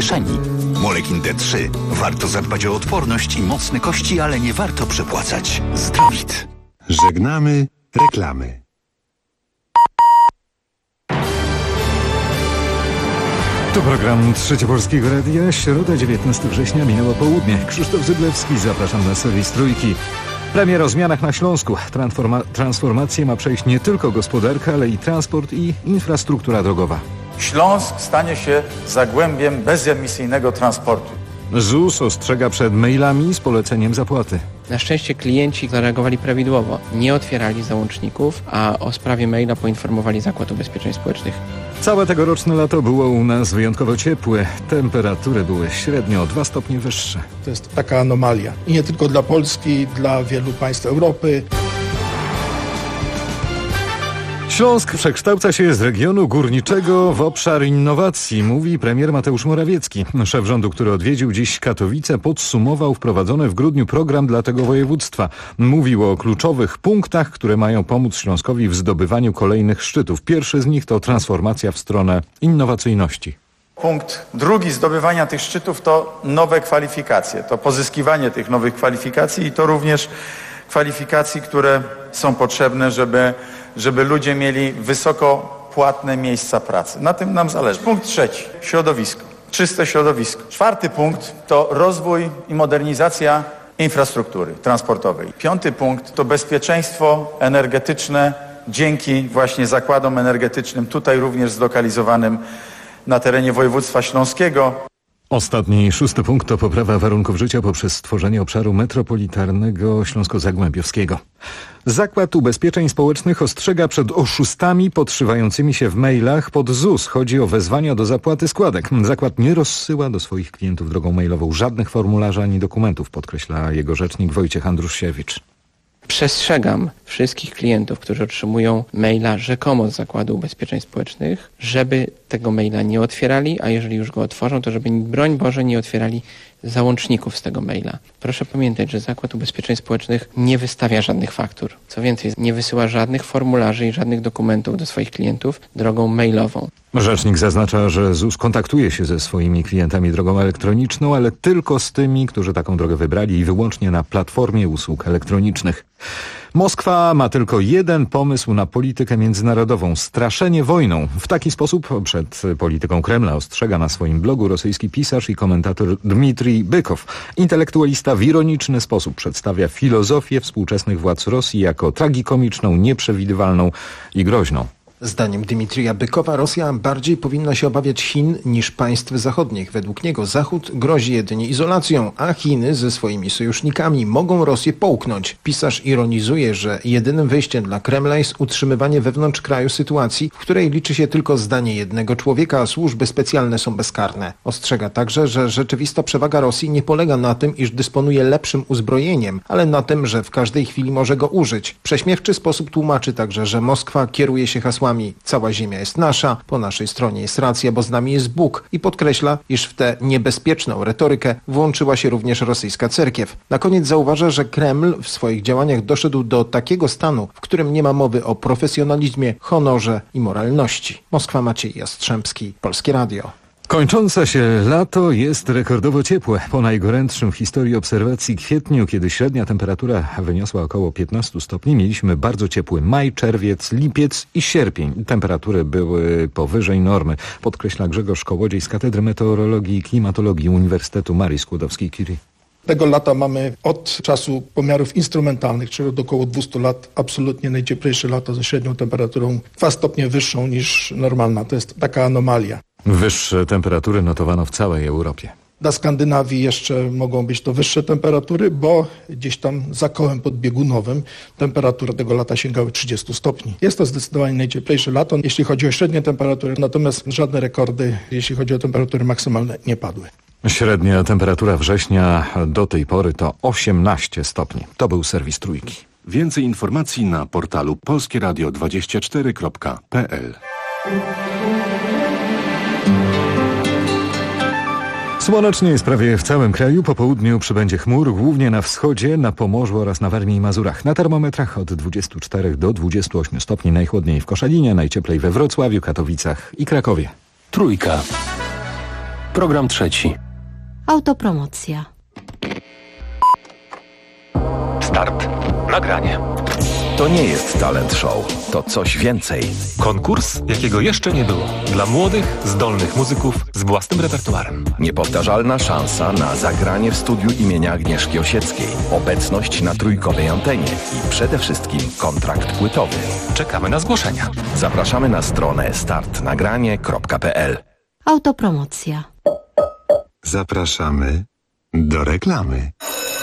kieszeni. Molekin D3. Warto zadbać o odporność i mocne kości, ale nie warto przepłacać. Zdrowit. Żegnamy reklamy. To program Trzecie Polskiego Radia. Środa, 19 września, minęło południe. Krzysztof Zyblewski, zapraszam na serwis Trójki. Premier o zmianach na Śląsku. Transformację ma przejść nie tylko gospodarka, ale i transport i infrastruktura drogowa. Śląsk stanie się zagłębiem bezemisyjnego transportu. ZUS ostrzega przed mailami z poleceniem zapłaty. Na szczęście klienci zareagowali prawidłowo. Nie otwierali załączników, a o sprawie maila poinformowali Zakład Ubezpieczeń Społecznych. Całe tegoroczne lato było u nas wyjątkowo ciepłe. Temperatury były średnio o 2 stopnie wyższe. To jest taka anomalia. I nie tylko dla Polski, dla wielu państw Europy. Śląsk przekształca się z regionu górniczego w obszar innowacji, mówi premier Mateusz Morawiecki. Szef rządu, który odwiedził dziś Katowice, podsumował wprowadzony w grudniu program dla tego województwa. Mówił o kluczowych punktach, które mają pomóc Śląskowi w zdobywaniu kolejnych szczytów. Pierwszy z nich to transformacja w stronę innowacyjności. Punkt drugi zdobywania tych szczytów to nowe kwalifikacje, to pozyskiwanie tych nowych kwalifikacji i to również kwalifikacji, które są potrzebne, żeby ludzie mieli wysoko płatne miejsca pracy. Na tym nam zależy. Punkt trzeci. Środowisko. Czyste środowisko. Czwarty punkt to rozwój i modernizacja infrastruktury transportowej. Piąty punkt to bezpieczeństwo energetyczne dzięki właśnie zakładom energetycznym, tutaj również zlokalizowanym na terenie województwa śląskiego. Ostatni, 6. punkt to poprawa warunków życia poprzez stworzenie obszaru metropolitarnego śląsko-zagłębiowskiego. Zakład Ubezpieczeń Społecznych ostrzega przed oszustami podszywającymi się w mailach pod ZUS. Chodzi o wezwania do zapłaty składek. Zakład nie rozsyła do swoich klientów drogą mailową żadnych formularzy ani dokumentów, podkreśla jego rzecznik Wojciech Andrusiewicz. Przestrzegam wszystkich klientów, którzy otrzymują maila rzekomo z Zakładu Ubezpieczeń Społecznych, żeby tego maila nie otwierali, a jeżeli już go otworzą, to żeby, broń Boże, nie otwierali załączników z tego maila. Proszę pamiętać, że Zakład Ubezpieczeń Społecznych nie wystawia żadnych faktur. Co więcej, nie wysyła żadnych formularzy i żadnych dokumentów do swoich klientów drogą mailową. Rzecznik zaznacza, że ZUS kontaktuje się ze swoimi klientami drogą elektroniczną, ale tylko z tymi, którzy taką drogę wybrali i wyłącznie na platformie usług elektronicznych. Moskwa ma tylko jeden pomysł na politykę międzynarodową – straszenie wojną. W taki sposób przed polityką Kremla ostrzega na swoim blogu rosyjski pisarz i komentator Dmitrij Bykow. Intelektualista w ironiczny sposób przedstawia filozofię współczesnych władz Rosji jako tragikomiczną, nieprzewidywalną i groźną. Zdaniem Dmitrija Bykowa Rosja bardziej powinna się obawiać Chin niż państw zachodnich. Według niego Zachód grozi jedynie izolacją, a Chiny ze swoimi sojusznikami mogą Rosję połknąć. Pisarz ironizuje, że jedynym wyjściem dla Kremla jest utrzymywanie wewnątrz kraju sytuacji, w której liczy się tylko zdanie jednego człowieka, a służby specjalne są bezkarne. Ostrzega także, że rzeczywista przewaga Rosji nie polega na tym, iż dysponuje lepszym uzbrojeniem, ale na tym, że w każdej chwili może go użyć. W prześmiewczy sposób tłumaczy także, że Moskwa kieruje się hasłami cała ziemia jest nasza, po naszej stronie jest racja, bo z nami jest Bóg i podkreśla, iż w tę niebezpieczną retorykę włączyła się również rosyjska cerkiew. Na koniec zauważa, że Kreml w swoich działaniach doszedł do takiego stanu, w którym nie ma mowy o profesjonalizmie, honorze i moralności. Moskwa, Maciej Jastrzębski, Polskie Radio. Kończące się lato jest rekordowo ciepłe. Po najgorętszym w historii obserwacji kwietniu, kiedy średnia temperatura wyniosła około 15 stopni, mieliśmy bardzo ciepły maj, czerwiec, lipiec i sierpień. Temperatury były powyżej normy, podkreśla Grzegorz Kołodziej z Katedry Meteorologii i Klimatologii Uniwersytetu Marii Skłodowskiej-Curie. Tego lata mamy od czasu pomiarów instrumentalnych, czyli od około 200 lat, absolutnie najcieplejsze lato ze średnią temperaturą 2 stopnie wyższą niż normalna. To jest taka anomalia. Wyższe temperatury notowano w całej Europie. Dla Skandynawii jeszcze mogą być to wyższe temperatury, bo gdzieś tam za kołem podbiegunowym temperatury tego lata sięgały 30 stopni. Jest to zdecydowanie najcieplejsze lato, jeśli chodzi o średnie temperatury, natomiast żadne rekordy, jeśli chodzi o temperatury maksymalne, nie padły. Średnia temperatura września do tej pory to 18 stopni. To był serwis Trójki. Więcej informacji na portalu polskieradio24.pl. Słonecznie jest prawie w całym kraju. Po południu przybędzie chmur, głównie na wschodzie, na Pomorzu oraz na Warmii i Mazurach. Na termometrach od 24 do 28 stopni, najchłodniej w Koszalinie, najcieplej we Wrocławiu, Katowicach i Krakowie. Trójka. Program trzeci. Autopromocja. Start. Nagranie. To nie jest talent show, to coś więcej. Konkurs, jakiego jeszcze nie było. Dla młodych, zdolnych muzyków z własnym repertuarem. Niepowtarzalna szansa na zagranie w studiu imienia Agnieszki Osieckiej. Obecność na trójkowej antenie i przede wszystkim kontrakt płytowy. Czekamy na zgłoszenia. Zapraszamy na stronę startnagranie.pl. Autopromocja. Zapraszamy do reklamy.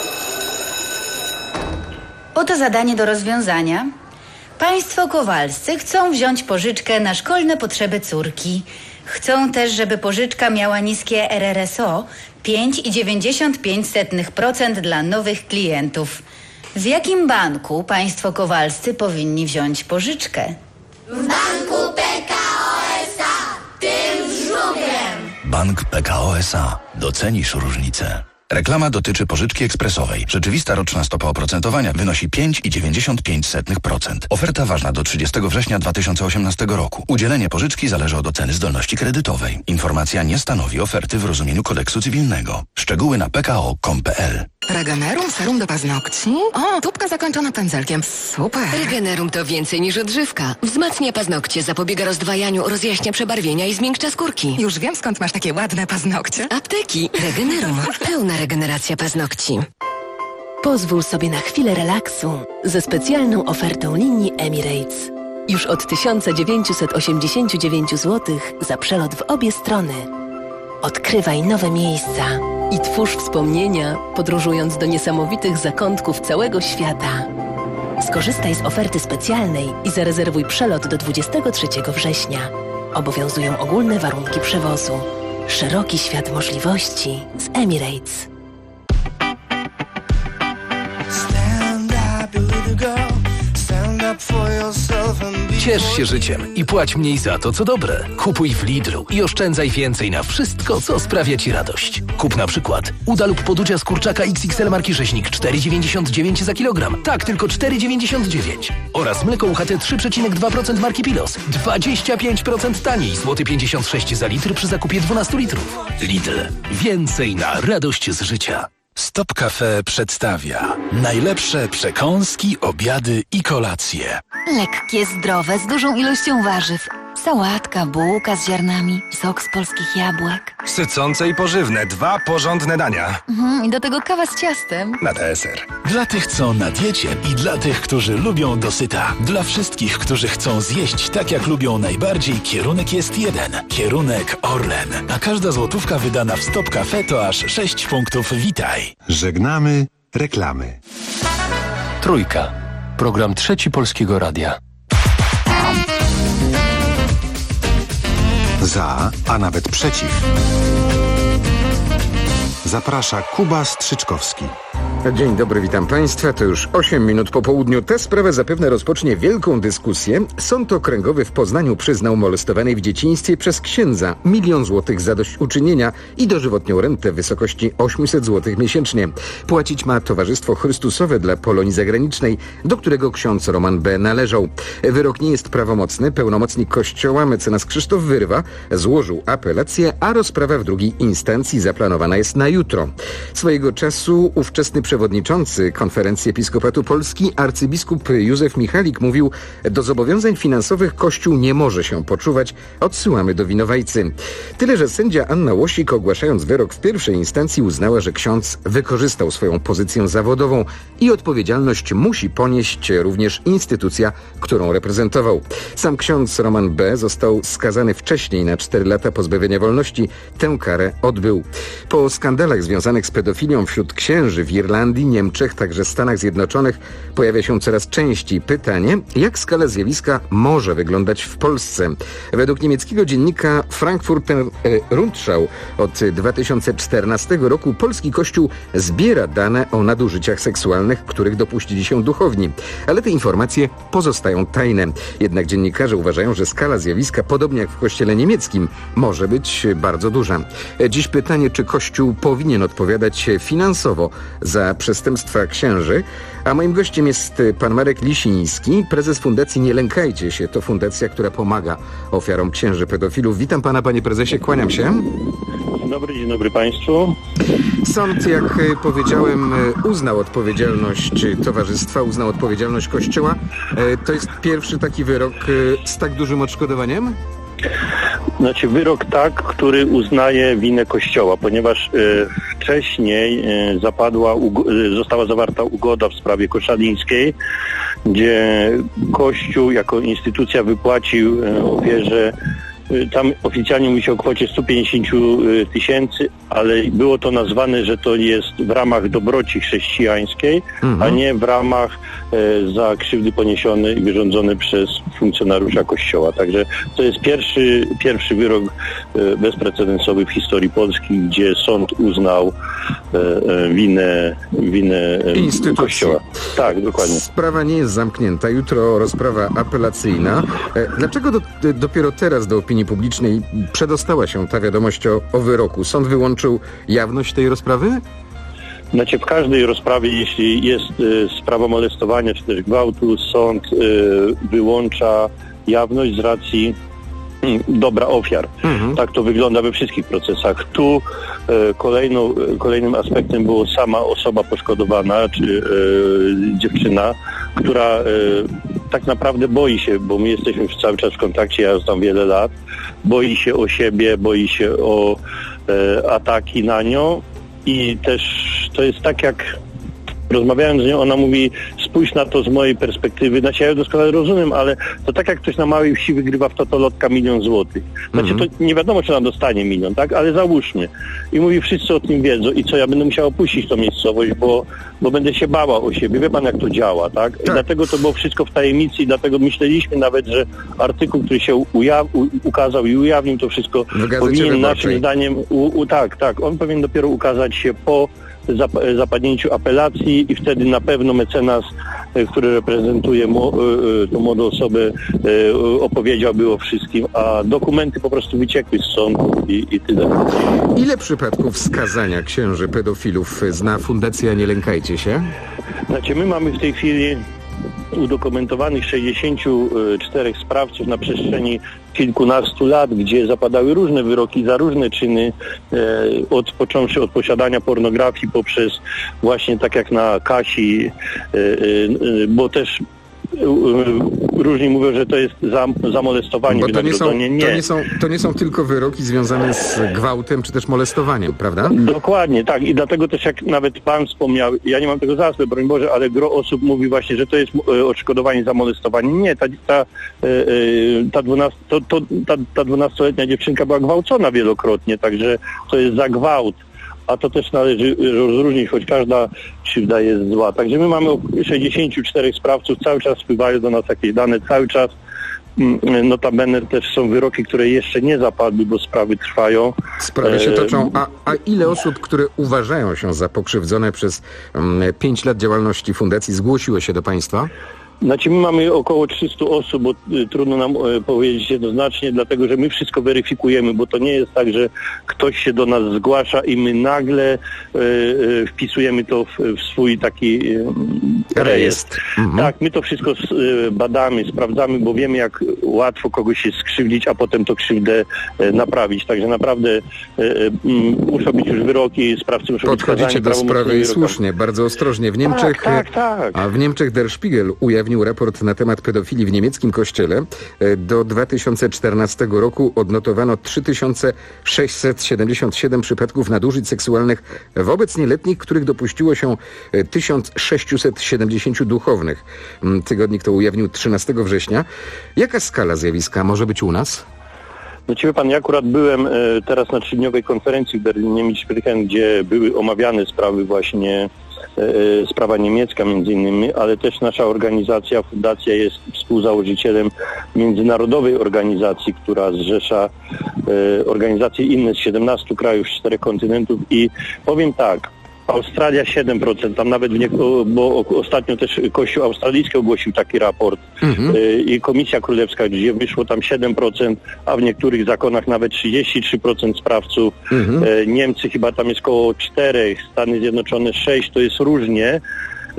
Oto zadanie do rozwiązania. Państwo Kowalscy chcą wziąć pożyczkę na szkolne potrzeby córki. Chcą też, żeby pożyczka miała niskie RRSO 5,95% dla nowych klientów. W jakim banku państwo Kowalscy powinni wziąć pożyczkę? W banku PKO SA, tym żubrem. Bank PKO SA. Docenisz różnicę. Reklama dotyczy pożyczki ekspresowej. Rzeczywista roczna stopa oprocentowania wynosi 5,95%. Oferta ważna do 30 września 2018 roku. Udzielenie pożyczki zależy od oceny zdolności kredytowej. Informacja nie stanowi oferty w rozumieniu kodeksu cywilnego. Szczegóły na pko.com.pl. Regenerum serum do paznokci? O, tubka zakończona pędzelkiem. Super. Regenerum to więcej niż odżywka. Wzmacnia paznokcie, zapobiega rozdwajaniu, rozjaśnia przebarwienia i zmiękcza skórki. Już wiem, skąd masz takie ładne paznokcie. Apteki. Regenerum. Pełna regeneracja paznokci. Pozwól sobie na chwilę relaksu ze specjalną ofertą linii Emirates. Już od 1989 zł za przelot w obie strony. Odkrywaj nowe miejsca i twórz wspomnienia, podróżując do niesamowitych zakątków całego świata. Skorzystaj z oferty specjalnej i zarezerwuj przelot do 23 września. Obowiązują ogólne warunki przewozu. Szeroki świat możliwości z Emirates. Ciesz się życiem i płać mniej za to, co dobre. Kupuj w Lidlu i oszczędzaj więcej na wszystko, co sprawia Ci radość. Kup na przykład uda lub podudzia z kurczaka XXL marki Rzeźnik 4,99 za kilogram. Tak, tylko 4,99. Oraz mleko UHT 3,2% marki Pilos. 25% taniej, złoty 56 za litr przy zakupie 12 litrów. Lidl. Więcej na radość z życia. Stop Cafe przedstawia najlepsze przekąski, obiady i kolacje. Lekkie, zdrowe, z dużą ilością warzyw. Sałatka, bułka z ziarnami, sok z polskich jabłek. Sycące i pożywne, 2 porządne dania. I do tego kawa z ciastem. Na deser. Dla tych, co na diecie i dla tych, którzy lubią dosyta. Dla wszystkich, którzy chcą zjeść tak, jak lubią najbardziej, kierunek jest jeden. Kierunek Orlen. A każda złotówka wydana w Stop Cafe to aż 6 punktów Witaj. Żegnamy reklamy. Trójka. Program trzeci Polskiego Radia. Za, a nawet przeciw. Zaprasza Kuba Strzyczkowski. Dzień dobry, witam Państwa. To już 8 minut po południu. Tę sprawę zapewne rozpocznie wielką dyskusję. Sąd okręgowy w Poznaniu przyznał molestowanej w dzieciństwie przez księdza 1 000 000 złotych zadośćuczynienia i dożywotnią rentę w wysokości 800 złotych miesięcznie. Płacić ma Towarzystwo Chrystusowe dla Polonii Zagranicznej, do którego ksiądz Roman B. należał. Wyrok nie jest prawomocny. Pełnomocnik Kościoła mecenas Krzysztof Wyrwa złożył apelację, a rozprawa w drugiej instancji zaplanowana jest na jutro. Swojego czasu ówczesny przewodniczący Konferencji Episkopatu Polski arcybiskup Józef Michalik mówił: do zobowiązań finansowych Kościół nie może się poczuwać, odsyłamy do winowajcy. Tyle, że sędzia Anna Łosik, ogłaszając wyrok w pierwszej instancji, uznała, że ksiądz wykorzystał swoją pozycję zawodową i odpowiedzialność musi ponieść również instytucja, którą reprezentował. Sam ksiądz Roman B. został skazany wcześniej na 4 lata pozbawienia wolności. Tę karę odbył. Po skandalach związanych z pedofilią wśród księży w Irlandii, Niemczech, także Stanach Zjednoczonych pojawia się coraz częściej pytanie, jak skala zjawiska może wyglądać w Polsce. Według niemieckiego dziennika Frankfurter Rundschau od 2014 roku polski Kościół zbiera dane o nadużyciach seksualnych, których dopuścili się duchowni. Ale te informacje pozostają tajne. Jednak dziennikarze uważają, że skala zjawiska, podobnie jak w Kościele niemieckim, może być bardzo duża. Dziś pytanie, czy Kościół powinien odpowiadać finansowo za przestępstwa księży, a moim gościem jest pan Marek Lisiński, prezes Fundacji Nie Lękajcie się. To fundacja, która pomaga ofiarom księży pedofilów. Witam pana, panie prezesie, kłaniam się. Dzień dobry Państwu. Sąd, jak powiedziałem, uznał odpowiedzialność towarzystwa, uznał odpowiedzialność Kościoła. To jest pierwszy taki wyrok z tak dużym odszkodowaniem? Znaczy wyrok który uznaje winę Kościoła, ponieważ wcześniej została zawarta ugoda w sprawie koszalińskiej, gdzie Kościół jako instytucja wypłacił ofierze, tam oficjalnie mówi się o kwocie 150 000, ale było to nazwane, że to jest w ramach dobroci chrześcijańskiej, a nie w ramach za krzywdy poniesione i wyrządzone przez funkcjonariusza Kościoła. Także to jest pierwszy wyrok bezprecedensowy w historii Polski, gdzie sąd uznał winę Kościoła. Tak, dokładnie. Sprawa nie jest zamknięta. Jutro rozprawa apelacyjna. Dlaczego dopiero teraz do opinii publicznej przedostała się ta wiadomość o wyroku? Sąd wyłączył jawność tej rozprawy? Znaczy w każdej rozprawie, jeśli jest sprawa molestowania czy też gwałtu, sąd wyłącza jawność z racji dobra ofiar. Tak to wygląda we wszystkich procesach. Tu kolejnym aspektem było sama osoba poszkodowana, czy dziewczyna, która tak naprawdę boi się, bo my jesteśmy już cały czas w kontakcie, ja znam wiele lat, boi się o siebie, boi się o ataki na nią i też to jest tak, jak rozmawiając z nią, ona mówi, spójrz na to z mojej perspektywy, znaczy ja ją doskonale rozumiem, ale to tak jak ktoś na małej wsi wygrywa w totolotka 1 000 000 złotych. Znaczy to nie wiadomo, czy ona dostanie 1 000 000, tak? Ale załóżmy. I mówi, wszyscy o tym wiedzą i co, ja będę musiała opuścić tą miejscowość, bo będę się bała o siebie. Wie pan, jak to działa, tak? I dlatego to było wszystko w tajemnicy i dlatego myśleliśmy nawet, że artykuł, który się ukazał i ujawnił to wszystko, powinien naszym zdaniem, on powinien dopiero ukazać się po zapadnięciu apelacji i wtedy na pewno mecenas, który reprezentuje tą młodą osobę, opowiedziałby o wszystkim, a dokumenty po prostu wyciekły z sądu i tyle. Ile przypadków skazania księży pedofilów zna Fundacja Nie Lękajcie się? Znaczy my mamy w tej chwili udokumentowanych 64 sprawców na przestrzeni kilkunastu lat, gdzie zapadały różne wyroki za różne czyny, począwszy od posiadania pornografii poprzez właśnie tak jak na Kasi, bo też różni mówią, że to jest za molestowanie. Bo to nie są tylko wyroki związane z gwałtem czy też molestowaniem, prawda? Dokładnie, tak. I dlatego też jak nawet pan wspomniał, ja nie mam tego za złe, broń Boże, ale gro osób mówi właśnie, że to jest odszkodowanie za molestowanie. Nie, ta 12-letnia dziewczynka była gwałcona wielokrotnie, także to jest za gwałt. A to też należy rozróżnić, choć każda krzywda jest zła. Także my mamy 64 sprawców, cały czas wpływają do nas jakieś dane, cały czas notabene też są wyroki, które jeszcze nie zapadły, bo sprawy trwają. Sprawy się toczą. A ile osób, które uważają się za pokrzywdzone przez 5 lat działalności fundacji, zgłosiło się do państwa? Znaczy my mamy około 300 osób, bo trudno nam powiedzieć jednoznacznie, dlatego że my wszystko weryfikujemy, bo to nie jest tak, że ktoś się do nas zgłasza i my nagle wpisujemy to w swój taki rejestr. Tak, my to wszystko badamy, sprawdzamy, bo wiemy, jak łatwo kogoś się skrzywdzić, a potem to krzywdę naprawić. Także naprawdę muszą być już wyroki, sprawcy muszą być skazani. Podchodzicie do sprawy i słusznie, bardzo ostrożnie. W Niemczech, a w Niemczech Der Spiegel ujawnił raport na temat pedofilii w niemieckim kościele. Do 2014 roku odnotowano 3677 przypadków nadużyć seksualnych wobec nieletnich, których dopuściło się 1670 duchownych. Tygodnik to ujawnił 13 września. Jaka skala zjawiska może być u nas? No wie pan, ja akurat byłem teraz na 3-dniowej konferencji w Berlinie, gdzie były omawiane sprawy właśnie, sprawa niemiecka między innymi, ale też nasza organizacja, fundacja jest współzałożycielem międzynarodowej organizacji, która zrzesza organizacje inne z 17 krajów, z 4 kontynentów i powiem tak, Australia 7%, tam nawet bo ostatnio też Kościół australijski ogłosił taki raport i Komisja Królewska, gdzie wyszło tam 7%, a w niektórych zakonach nawet 33% sprawców. Niemcy chyba tam jest około 4, Stany Zjednoczone 6, to jest różnie.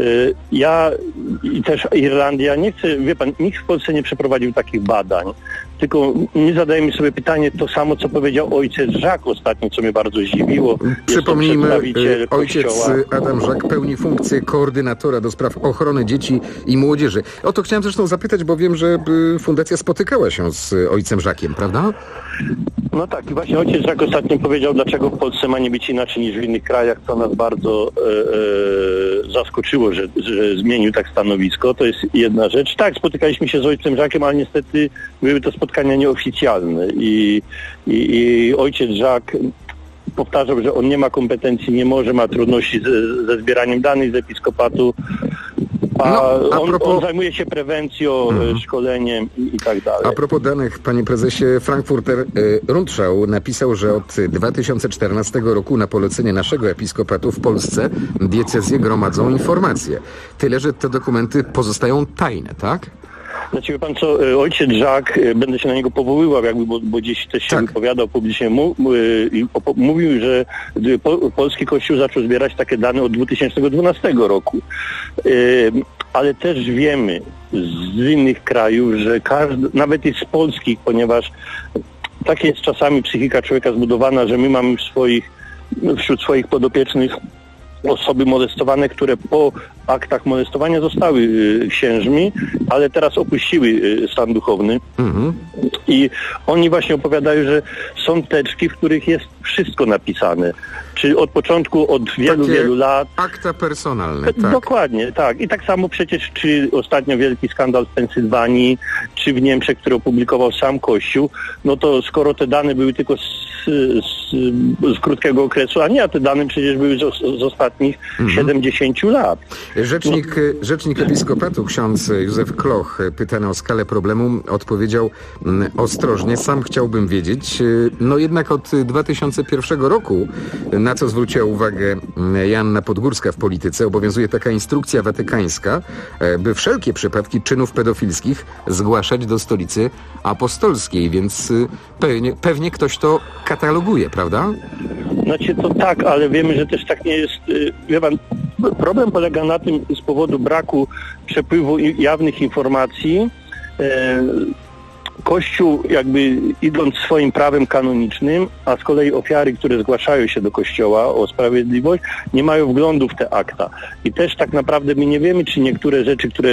Ja i też Irlandia, nie chcę, wie pan, nikt w Polsce nie przeprowadził takich badań. tylko my zadajemy sobie pytanie to samo, co powiedział ojciec Jacques ostatnio, co mnie bardzo zdziwiło. Przypomnijmy, ojciec Adam Jacques pełni funkcję koordynatora do spraw ochrony dzieci i młodzieży. O to chciałem zresztą zapytać, bo wiem, że fundacja spotykała się z ojcem Jacques'iem, prawda? No tak, i właśnie ojciec Jacques ostatnio powiedział, dlaczego w Polsce ma nie być inaczej niż w innych krajach, co nas bardzo zaskoczyło, że zmienił tak stanowisko. To jest jedna rzecz. Tak, spotykaliśmy się z ojcem Jacques'em, ale niestety były to spotkania nieoficjalne i ojciec Jacques powtarzał, że on nie ma kompetencji, nie może, ma trudności ze zbieraniem danych z episkopatu, on zajmuje się prewencją, szkoleniem i tak dalej. A propos danych, panie prezesie, Frankfurter Rundschau napisał, że od 2014 roku na polecenie naszego episkopatu w Polsce diecezje gromadzą informacje. Tyle, że te dokumenty pozostają tajne, tak? Znaczy, wie pan co, ojciec Jacques, będę się na niego powoływał, bo gdzieś też się wypowiadał publicznie, mówił, że polski Kościół zaczął zbierać takie dane od 2012 roku. Ale też wiemy z innych krajów, że nawet i z polskich, ponieważ tak jest czasami psychika człowieka zbudowana, że my mamy wśród swoich podopiecznych osoby molestowane, które po aktach molestowania zostały księżmi, ale teraz opuściły stan duchowny. I oni właśnie opowiadają, że są teczki, w których jest wszystko napisane. Czyli od początku, od wielu lat. Akta personalne, tak. Dokładnie, tak. I tak samo przecież, czy ostatnio wielki skandal w Pensylwanii, czy w Niemczech, który opublikował sam Kościół, no to skoro te dane były tylko z krótkiego okresu, a te dane przecież były z ostatnich 70 lat. Rzecznik episkopatu, ksiądz Józef Kloch, pytany o skalę problemu, odpowiedział ostrożnie, sam chciałbym wiedzieć. No jednak od 2001 roku, na co zwróciła uwagę Joanna Podgórska w Polityce, obowiązuje taka instrukcja watykańska, by wszelkie przypadki czynów pedofilskich zgłaszać do Stolicy Apostolskiej, więc pewnie ktoś to kataloguje, prawda? Znaczy to tak, ale wiemy, że też tak nie jest. Wie pan, problem polega na tym, z powodu braku przepływu jawnych informacji, Kościół jakby idąc swoim prawem kanonicznym, a z kolei ofiary, które zgłaszają się do Kościoła o sprawiedliwość, nie mają wglądu w te akta. I też tak naprawdę my nie wiemy, czy niektóre rzeczy, które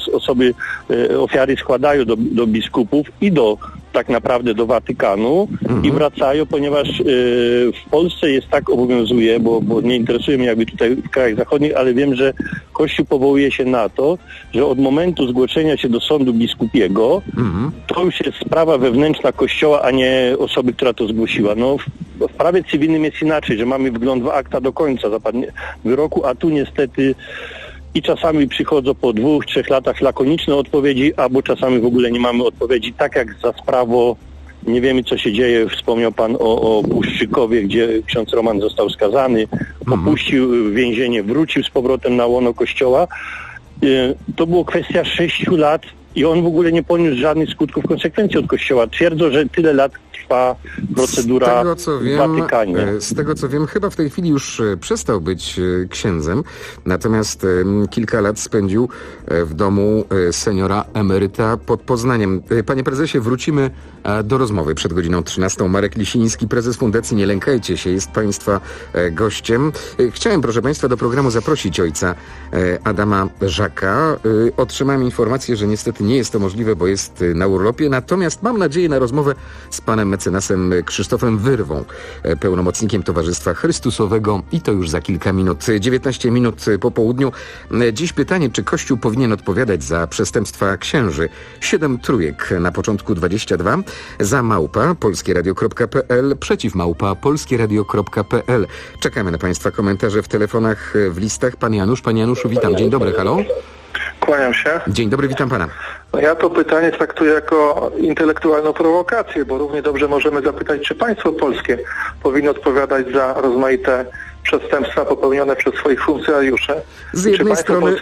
ofiary składają do biskupów i tak naprawdę do Watykanu i wracają, ponieważ w Polsce jest tak, obowiązuje, bo nie interesuje mnie jakby tutaj w krajach zachodnich, ale wiem, że Kościół powołuje się na to, że od momentu zgłoszenia się do sądu biskupiego to już jest sprawa wewnętrzna Kościoła, a nie osoby, która to zgłosiła. No, w prawie cywilnym jest inaczej, że mamy wgląd w akta do końca zapadnie wyroku, a tu niestety i czasami przychodzą po 2-3 latach lakoniczne odpowiedzi, albo czasami w ogóle nie mamy odpowiedzi, tak jak za sprawą, nie wiemy co się dzieje, wspomniał pan o Puszczykowie, gdzie ksiądz Roman został skazany, opuścił więzienie, wrócił z powrotem na łono Kościoła. To było kwestia 6 lat i on w ogóle nie poniósł żadnych skutków, konsekwencji od Kościoła. Twierdzą, że tyle lat trwa procedura w Watykanie. Z tego co wiem, chyba w tej chwili już przestał być księdzem, natomiast kilka lat spędził w domu seniora emeryta pod Poznaniem. Panie prezesie, wrócimy do rozmowy przed godziną 13. Marek Lisiński, prezes Fundacji Nie Lękajcie się, jest państwa gościem. Chciałem, proszę państwa, do programu zaprosić ojca Adama Jacques'a. Otrzymałem informację, że niestety nie jest to możliwe, bo jest na urlopie, natomiast mam nadzieję na rozmowę z panem mecenasem Krzysztofem Wyrwą, pełnomocnikiem Towarzystwa Chrystusowego, i to już za kilka minut. 19 minut po południu. Dziś pytanie, czy Kościół powinien odpowiadać za przestępstwa księży? 7 trójek na początku 22, za @polskieradio.pl, przeciw @polskieradio.pl. Czekamy na państwa komentarze w telefonach, w listach. Pan Janusz. Panie Januszu, witam. Dzień dobry, halo. Kłaniam się. Dzień dobry, witam pana. Ja to pytanie traktuję jako intelektualną prowokację, bo równie dobrze możemy zapytać, czy państwo polskie powinno odpowiadać za rozmaite przestępstwa popełnione przez swoich funkcjonariuszy. Z jednej strony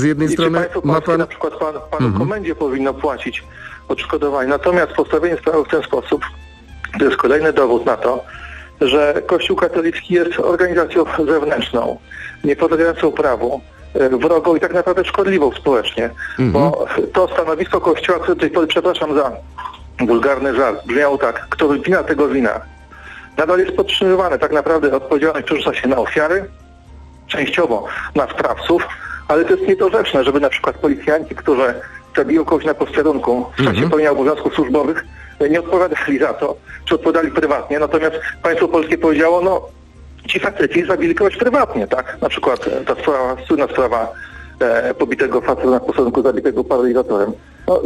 ma pan... na przykład panu komendzie powinno płacić odszkodowanie. Natomiast postawienie sprawy w ten sposób to jest kolejny dowód na to, że Kościół katolicki jest organizacją zewnętrzną, niepodlegającą prawu, wrogą i tak naprawdę szkodliwą społecznie, bo to stanowisko Kościoła, które do tej pory, przepraszam za wulgarny żart brzmiał tak: kto wypina, tego wina. Nadal jest podtrzymywane. Tak naprawdę odpowiedzialność przerzuca się na ofiary, częściowo na sprawców, ale to jest niedorzeczne, żeby na przykład policjanci, którzy zabiją kogoś na posterunku w czasie pełnienia obowiązków służbowych, nie odpowiadali za to, czy odpowiadali prywatnie. Natomiast państwo polskie powiedziało, no ci faceci zabili kogoś prywatnie, tak? Na przykład ta słynna sprawa pobitego faceta na posterunku zabitego paralizatorem. No,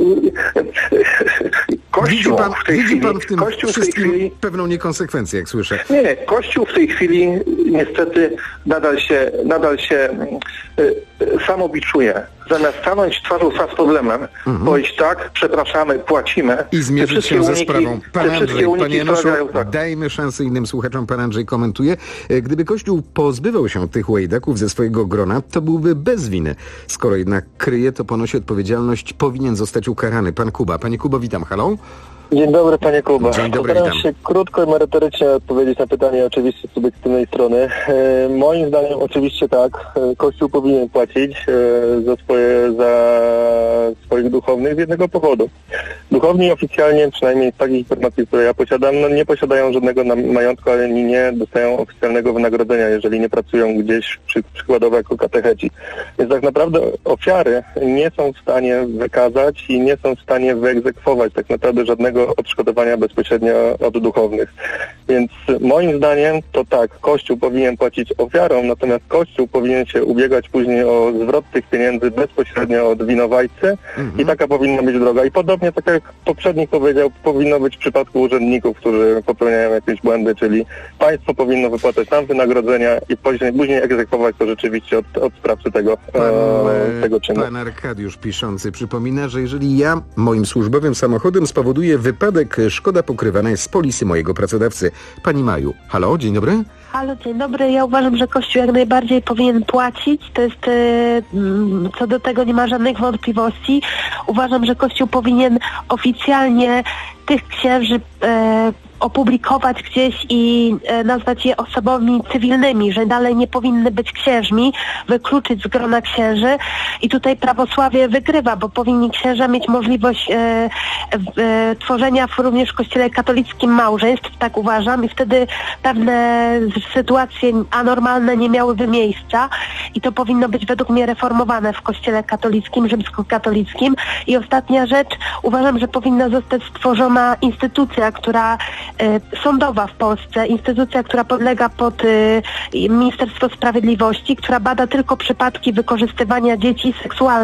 Kościół widzi pan w tym wszystkim pewną niekonsekwencję, jak słyszę. Nie, Kościół w tej chwili niestety nadal się samobiczuje. Zamiast stanąć twarzą w twarz z problemem, powiedzieć tak, przepraszamy, płacimy. I zmierzyć się ze sprawą. Pan Andrzej, panie Januszu, dajmy szansę innym słuchaczom. Pan Andrzej komentuje. Gdyby Kościół pozbywał się tych łajdaków ze swojego grona, to byłby bez winy. Skoro jednak kryje, to ponosi odpowiedzialność, powinien zostać ukarany. Pan Kuba. Panie Kubo, witam. Halo? Dzień dobry, panie Kuba. Dzień dobry, Postaram się krótko i merytorycznie odpowiedzieć na pytanie, oczywiście z subiektywnej strony. Moim zdaniem oczywiście tak, Kościół powinien płacić za swoich duchownych z jednego powodu. Duchowni oficjalnie, przynajmniej z takich informacji, które ja posiadam, nie posiadają żadnego majątku, ale nie dostają oficjalnego wynagrodzenia, jeżeli nie pracują gdzieś przykładowo jako katecheci. Więc tak naprawdę ofiary nie są w stanie wykazać i nie są w stanie wyegzekwować tak naprawdę żadnego odszkodowania bezpośrednio od duchownych. Więc moim zdaniem to tak, Kościół powinien płacić ofiarom, natomiast Kościół powinien się ubiegać później o zwrot tych pieniędzy bezpośrednio od winowajcy i taka powinna być droga. I podobnie, tak jak poprzednik powiedział, powinno być w przypadku urzędników, którzy popełniają jakieś błędy, czyli państwo powinno wypłacać nam wynagrodzenia i później egzekwować to rzeczywiście od sprawcy tego czynu. Pan Arkadiusz piszący przypomina, że jeżeli ja moim służbowym samochodem spowoduję wypadek, szkoda pokrywana jest z polisy mojego pracodawcy. Pani Maju. Halo, dzień dobry. Halo, dzień dobry. Ja uważam, że Kościół jak najbardziej powinien płacić. To jest, co do tego nie ma żadnych wątpliwości. Uważam, że Kościół powinien oficjalnie tych księży opublikować gdzieś i nazwać je osobami cywilnymi, że dalej nie powinny być księżmi, wykluczyć z grona księży i tutaj prawosławie wygrywa, bo powinni księża mieć możliwość tworzenia również w Kościele katolickim małżeństw, tak uważam, i wtedy pewne sytuacje anormalne nie miałyby miejsca i to powinno być według mnie reformowane w Kościele katolickim, rzymskokatolickim. I ostatnia rzecz, uważam, że powinna zostać stworzona instytucja, która sądowa w Polsce, instytucja, która podlega pod Ministerstwo Sprawiedliwości, która bada tylko przypadki wykorzystywania dzieci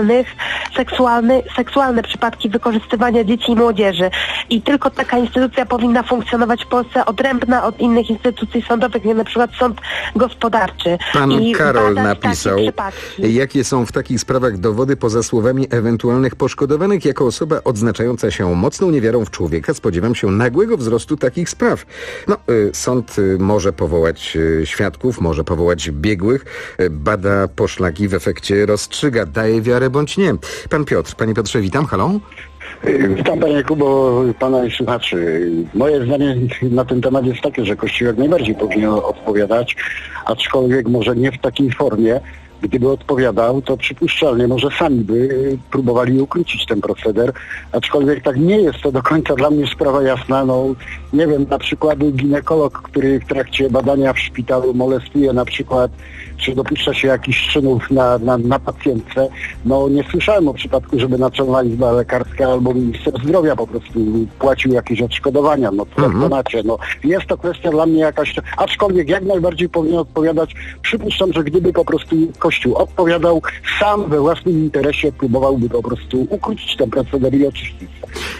seksualne przypadki wykorzystywania dzieci i młodzieży. I tylko taka instytucja powinna funkcjonować w Polsce, odrębna od innych instytucji sądowych, jak na przykład sąd gospodarczy. Pan Karol napisał, jakie są w takich sprawach dowody poza słowami ewentualnych poszkodowanych. Jako osoba odznaczająca się mocną niewiarą w człowieka spodziewam się nagłego wzrostu takich spraw. Sąd może powołać świadków, może powołać biegłych, bada poszlaki, w efekcie rozstrzyga, daje wiarę bądź nie. Pan Piotr. Panie Piotrze, witam. Halo? Witam panie Kubo, pana i słuchaczy. Moje zdanie na ten temat jest takie, że Kościół jak najbardziej powinien odpowiadać, aczkolwiek może nie w takiej formie. Gdyby odpowiadał, to przypuszczalnie może sami by próbowali ukrócić ten proceder, aczkolwiek tak nie jest to do końca dla mnie sprawa jasna. Nie wiem, na przykład ginekolog, który w trakcie badania w szpitalu molestuje na przykład, czy dopuszcza się jakichś czynów na pacjentce. Nie słyszałem o przypadku, żeby Naczelna Izba Lekarska albo minister zdrowia po prostu płacił jakieś odszkodowania. Jest to kwestia dla mnie jakaś, aczkolwiek jak najbardziej powinien odpowiadać. Przypuszczam, że gdyby po prostu Kościół odpowiadał, sam we własnym interesie próbowałby po prostu ukrócić ten proceder i oczyścić.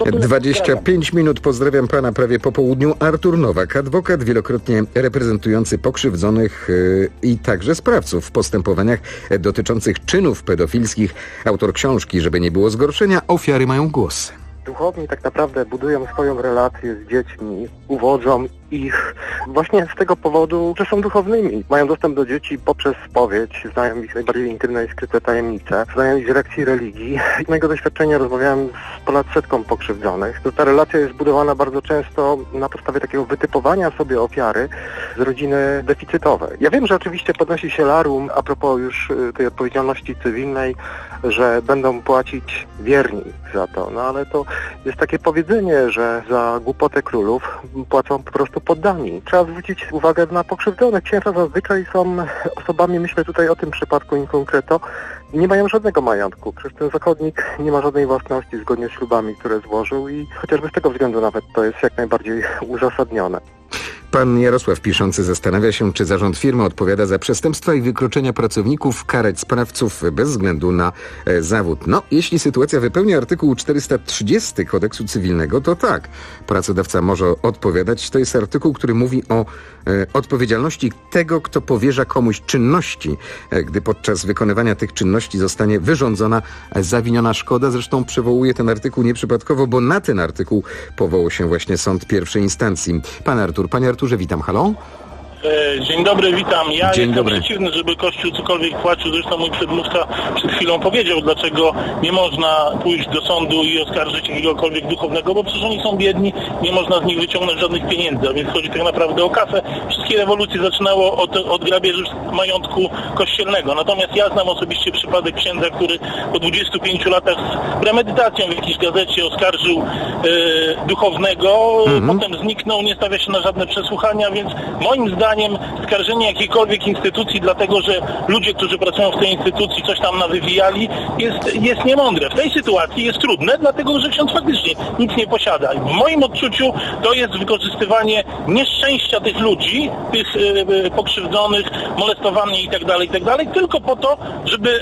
25 minut. Pozdrawiam pana prawie po południu. Artur Nowak, adwokat wielokrotnie reprezentujący pokrzywdzonych i także sprawców w postępowaniach dotyczących czynów pedofilskich. Autor książki Żeby nie było zgorszenia. Ofiary mają głos. Duchowni tak naprawdę budują swoją relację z dziećmi, uwodzą ich właśnie z tego powodu, że są duchownymi. Mają dostęp do dzieci poprzez spowiedź, znają ich najbardziej intymne i skryte tajemnice, znają ich z lekcji religii. Z mojego doświadczenia rozmawiałem z ponad 100 pokrzywdzonych. Ta relacja jest budowana bardzo często na podstawie takiego wytypowania sobie ofiary z rodziny deficytowej. Ja wiem, że oczywiście podnosi się larum a propos już tej odpowiedzialności cywilnej, że będą płacić wierni za to, no ale to jest takie powiedzenie, że za głupotę królów płacą po prostu poddani. Trzeba zwrócić uwagę na pokrzywdzonych. Księża zazwyczaj są osobami, myślę tutaj o tym przypadku in concreto, nie mają żadnego majątku. Przecież ten zachodnik nie ma żadnej własności zgodnie z ślubami, które złożył i chociażby z tego względu nawet to jest jak najbardziej uzasadnione. Pan Jarosław piszący zastanawia się, czy zarząd firmy odpowiada za przestępstwa i wykroczenia pracowników, karać sprawców bez względu na zawód. No, jeśli sytuacja wypełnia artykuł 430 Kodeksu Cywilnego, to tak, pracodawca może odpowiadać. To jest artykuł, który mówi o odpowiedzialności tego, kto powierza komuś czynności, gdy podczas wykonywania tych czynności zostanie wyrządzona zawiniona szkoda. Zresztą przywołuję ten artykuł nieprzypadkowo, bo na ten artykuł powołał się właśnie sąd pierwszej instancji. Pan Artur. Panie Arturze, witam. Halo? Dzień dobry, witam. Ja Dzień jestem dobry. przeciwny, żeby Kościół cokolwiek płacił. Zresztą mój przedmówca przed chwilą powiedział, dlaczego nie można pójść do sądu i oskarżyć jakiegokolwiek duchownego, bo przecież oni są biedni, nie można z nich wyciągnąć żadnych pieniędzy, a więc chodzi tak naprawdę o kasę. Wszystkie rewolucje zaczynało od grabieży majątku kościelnego. Natomiast ja znam osobiście przypadek księdza, który po 25 latach z premedytacją w jakiejś gazecie oskarżył duchownego, potem zniknął, nie stawia się na żadne przesłuchania, więc moim zdaniem skarżenie jakiejkolwiek instytucji, dlatego że ludzie, którzy pracują w tej instytucji, coś tam nawywijali, jest niemądre. W tej sytuacji jest trudne, dlatego że ksiądz faktycznie nic nie posiada. W moim odczuciu to jest wykorzystywanie nieszczęścia tych ludzi, tych pokrzywdzonych, molestowanych i tak dalej, tylko po to, żeby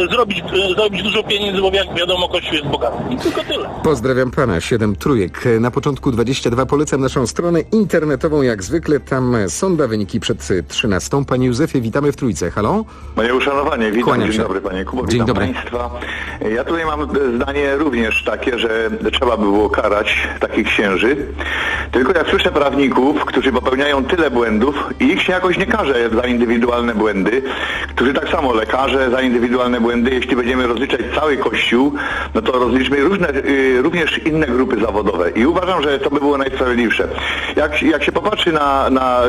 zrobić dużo pieniędzy, bo jak wiadomo, Kościół jest bogaty. I tylko tyle. Pozdrawiam pana, 7 trójek. Na początku 22 polecam naszą stronę internetową, jak zwykle tam sonda, wyniki przed 13. Panie Józefie, witamy w Trójce. Halo? Moje uszanowanie, witam. Kłaniam Dzień się. dobry, panie Kubo, Dzień witam dobry. państwa. Ja tutaj mam zdanie również takie, że trzeba by było karać takich księży. Tylko jak słyszę prawników, którzy popełniają tyle błędów i ich się jakoś nie karze za indywidualne błędy, którzy tak samo lekarze za indywidualne błędy, jeśli będziemy rozliczać cały Kościół, no to rozliczmy również inne grupy zawodowe. I uważam, że to by było najsprawiedliwsze. Jak się popatrzy na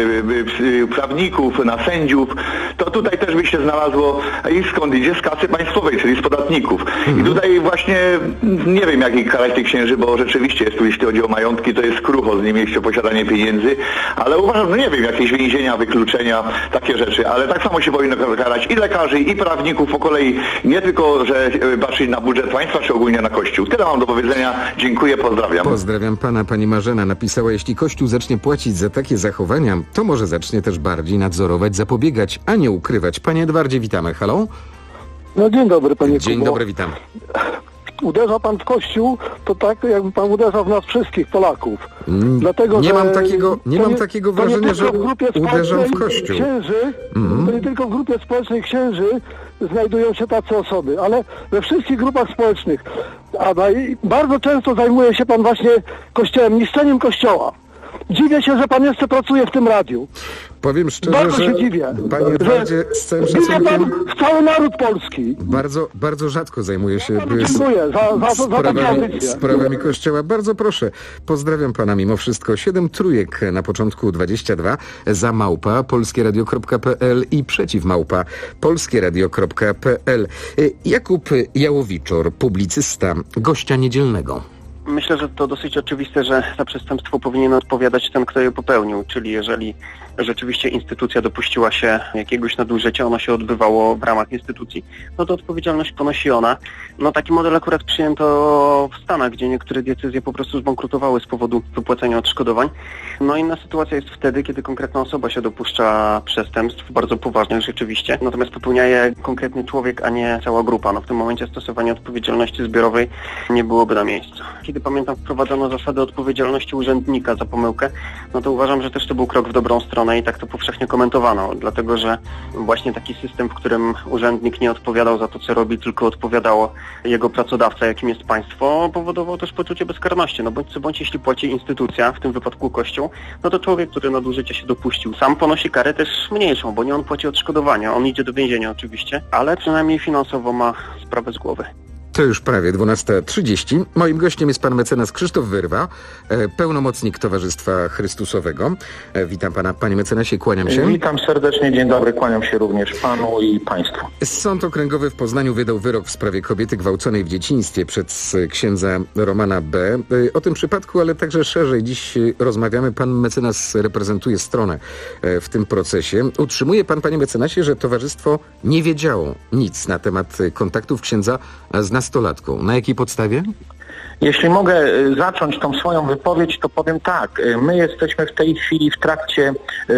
prawników, na sędziów, to tutaj też by się znalazło i skąd idzie? Z kasy państwowej, czyli z podatników. I tutaj właśnie nie wiem, jak ich karać tych księży, bo rzeczywiście jest tu, jeśli chodzi o majątki, to jest krucho z nimi, jeśli o posiadanie pieniędzy, ale uważam, że nie wiem, jakieś więzienia, wykluczenia, takie rzeczy, ale tak samo się powinno karać i lekarzy, i prawników po kolei, nie tylko, że patrzeć na budżet państwa, czy ogólnie na Kościół. Tyle mam do powiedzenia. Dziękuję, pozdrawiam. Pozdrawiam pana. Pani Marzena napisała, jeśli Kościół zacznie płacić za takie zachowania, to może zacznie też bardziej nadzorować, zapobiegać, a nie ukrywać. Panie Edwardzie, witamy. Halo? No dzień dobry, panie Dzień Kubo. dobry, witam. Uderza pan w Kościół, to tak jakby pan uderzał w nas wszystkich, Polaków. Dlatego, Nie że mam takiego to nie wrażenia, tylko że w grupie uderzam w społecznej Kościół. Księży, to nie tylko w grupie społecznej księży znajdują się tacy osoby, ale we wszystkich grupach społecznych. Bardzo często zajmuje się pan właśnie Kościołem, niszczeniem Kościoła. Dziwię się, że pan jeszcze pracuje w tym radiu. Powiem szczerze, Bardzo że się dziwię, panie Edwardzie, z całym bije pan szacunkiem, w cały naród polski. bardzo rzadko zajmuję się Dziękuję za takie audycje. sprawami Kościoła. Bardzo proszę. Pozdrawiam pana mimo wszystko. 7 trójek na początku 22 za małpa polskieradio.pl i przeciw małpa polskieradio.pl. Jakub Jałowiczor, publicysta, gościa niedzielnego. Myślę, że to dosyć oczywiste, że za przestępstwo powinien odpowiadać ten, kto je popełnił, czyli jeżeli rzeczywiście instytucja dopuściła się jakiegoś nadużycia, ono się odbywało w ramach instytucji, no to odpowiedzialność ponosi ona. No taki model akurat przyjęto w Stanach, gdzie niektóre decyzje po prostu zbankrutowały z powodu wypłacenia odszkodowań. No inna sytuacja jest wtedy, kiedy konkretna osoba się dopuszcza przestępstw, bardzo poważnych rzeczywiście, natomiast popełnia je konkretny człowiek, a nie cała grupa. No w tym momencie stosowanie odpowiedzialności zbiorowej nie byłoby na miejscu. Kiedy pamiętam wprowadzono zasadę odpowiedzialności urzędnika za pomyłkę, no to uważam, że też to był krok w dobrą stronę. stronę i tak to powszechnie komentowano, dlatego że właśnie taki system, w którym urzędnik nie odpowiadał za to, co robi, tylko odpowiadał jego pracodawca, jakim jest państwo, powodował też poczucie bezkarności. No bądź co bądź, jeśli płaci instytucja, w tym wypadku Kościół, no to człowiek, który nadużycia się dopuścił, sam ponosi karę też mniejszą, bo nie on płaci odszkodowania, on idzie do więzienia oczywiście, ale przynajmniej finansowo ma sprawę z głowy. To już prawie 12:30. Moim gościem jest pan mecenas Krzysztof Wyrwa, pełnomocnik Towarzystwa Chrystusowego. Witam pana, panie mecenasie, kłaniam się. Witam serdecznie, dzień dobry, kłaniam się również panu i państwu. Sąd Okręgowy w Poznaniu wydał wyrok w sprawie kobiety gwałconej w dzieciństwie przez księdza Romana B. O tym przypadku, ale także szerzej dziś rozmawiamy. Pan mecenas reprezentuje stronę w tym procesie. Utrzymuje pan, panie mecenasie, że towarzystwo nie wiedziało nic na temat kontaktów księdza z nastolatką. Na jakiej podstawie? Jeśli mogę zacząć tą swoją wypowiedź, to powiem tak. My jesteśmy w tej chwili w trakcie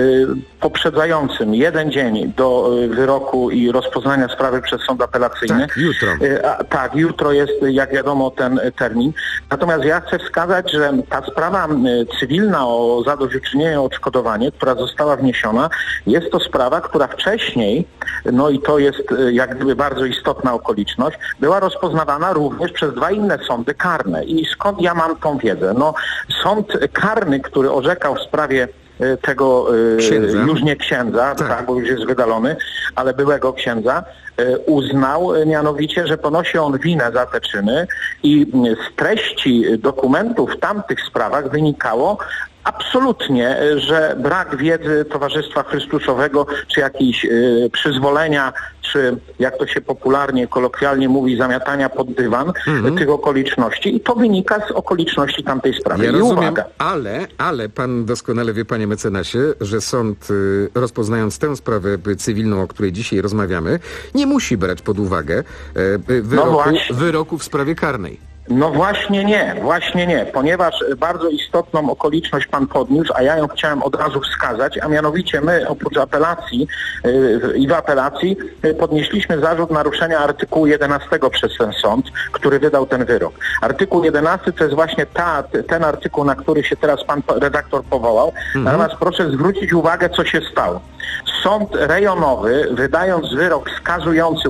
poprzedzającym jeden dzień do wyroku i rozpoznania sprawy przez sąd apelacyjny. Tak, jutro. Tak, jutro jest, jak wiadomo, ten termin. Natomiast ja chcę wskazać, że ta sprawa cywilna o zadośćuczynienie, o odszkodowanie, która została wniesiona, jest to sprawa, która wcześniej, no i to jest jak gdyby bardzo istotna okoliczność, była rozpoznawana również przez 2 inne sądy karne. I skąd ja mam tą wiedzę? No, sąd karny, który orzekał w sprawie tego już nie księdza, tak, bo już jest wydalony, ale byłego księdza, uznał mianowicie, że ponosi on winę za te czyny i z treści dokumentów w tamtych sprawach wynikało absolutnie, że brak wiedzy Towarzystwa Chrystusowego, czy jakiejś przyzwolenia, czy jak to się popularnie, kolokwialnie mówi, zamiatania pod dywan tych okoliczności i to wynika z okoliczności tamtej sprawy. Ja rozumiem, ale pan doskonale wie, panie mecenasie, że sąd, rozpoznając tę sprawę cywilną, o której dzisiaj rozmawiamy, nie musi brać pod uwagę wyroku w sprawie karnej. No właśnie nie, ponieważ bardzo istotną okoliczność pan podniósł, a ja ją chciałem od razu wskazać, a mianowicie my oprócz apelacji i w apelacji podnieśliśmy zarzut naruszenia artykułu 11 przez ten sąd, który wydał ten wyrok. Artykuł 11 to jest właśnie ten artykuł, na który się teraz pan redaktor powołał. Natomiast proszę zwrócić uwagę, co się stało. Sąd rejonowy, wydając wyrok skazujący,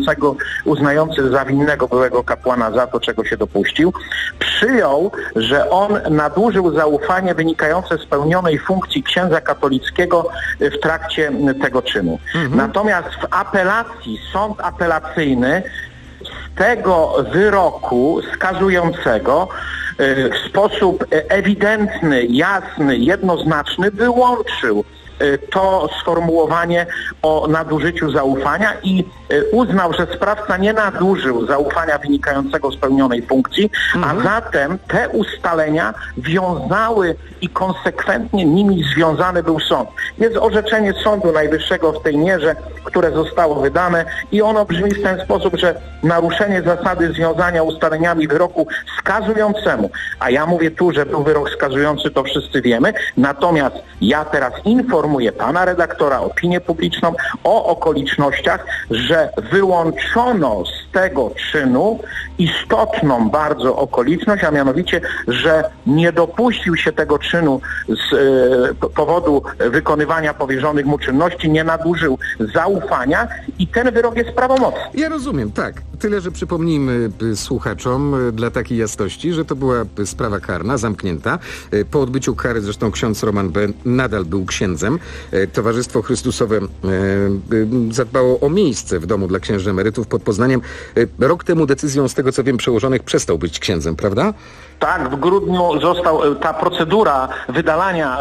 uznający za winnego byłego kapłana za to, czego się dopuścił, przyjął, że on nadużył zaufanie wynikające z pełnionej funkcji księdza katolickiego w trakcie tego czynu. Natomiast w apelacji, sąd apelacyjny z tego wyroku skazującego w sposób ewidentny, jasny, jednoznaczny wyłączył to sformułowanie o nadużyciu zaufania i uznał, że sprawca nie nadużył zaufania wynikającego z pełnionej funkcji, a zatem te ustalenia wiązały i konsekwentnie nimi związany był sąd. Jest orzeczenie Sądu Najwyższego w tej mierze, które zostało wydane i ono brzmi w ten sposób, że naruszenie zasady związania ustaleniami wyroku skazującemu, a ja mówię tu, że był wyrok skazujący, to wszyscy wiemy, natomiast ja teraz informuję pana redaktora, opinię publiczną o okolicznościach, że wyłączono z tego czynu istotną bardzo okoliczność, a mianowicie, że nie dopuścił się tego czynu z powodu wykonywania powierzonych mu czynności, nie nadużył zaufania i ten wyrok jest prawomocny. Ja rozumiem, tak. Tyle, że przypomnijmy słuchaczom dla takiej jasności, że to była sprawa karna, zamknięta. Po odbyciu kary zresztą ksiądz Roman B. nadal był księdzem. Towarzystwo Chrystusowe zadbało o miejsce w domu dla księży emerytów pod Poznaniem. Rok temu decyzją, z tego co wiem, przełożonych przestał być księdzem, prawda? Tak, w grudniu został, ta procedura wydalania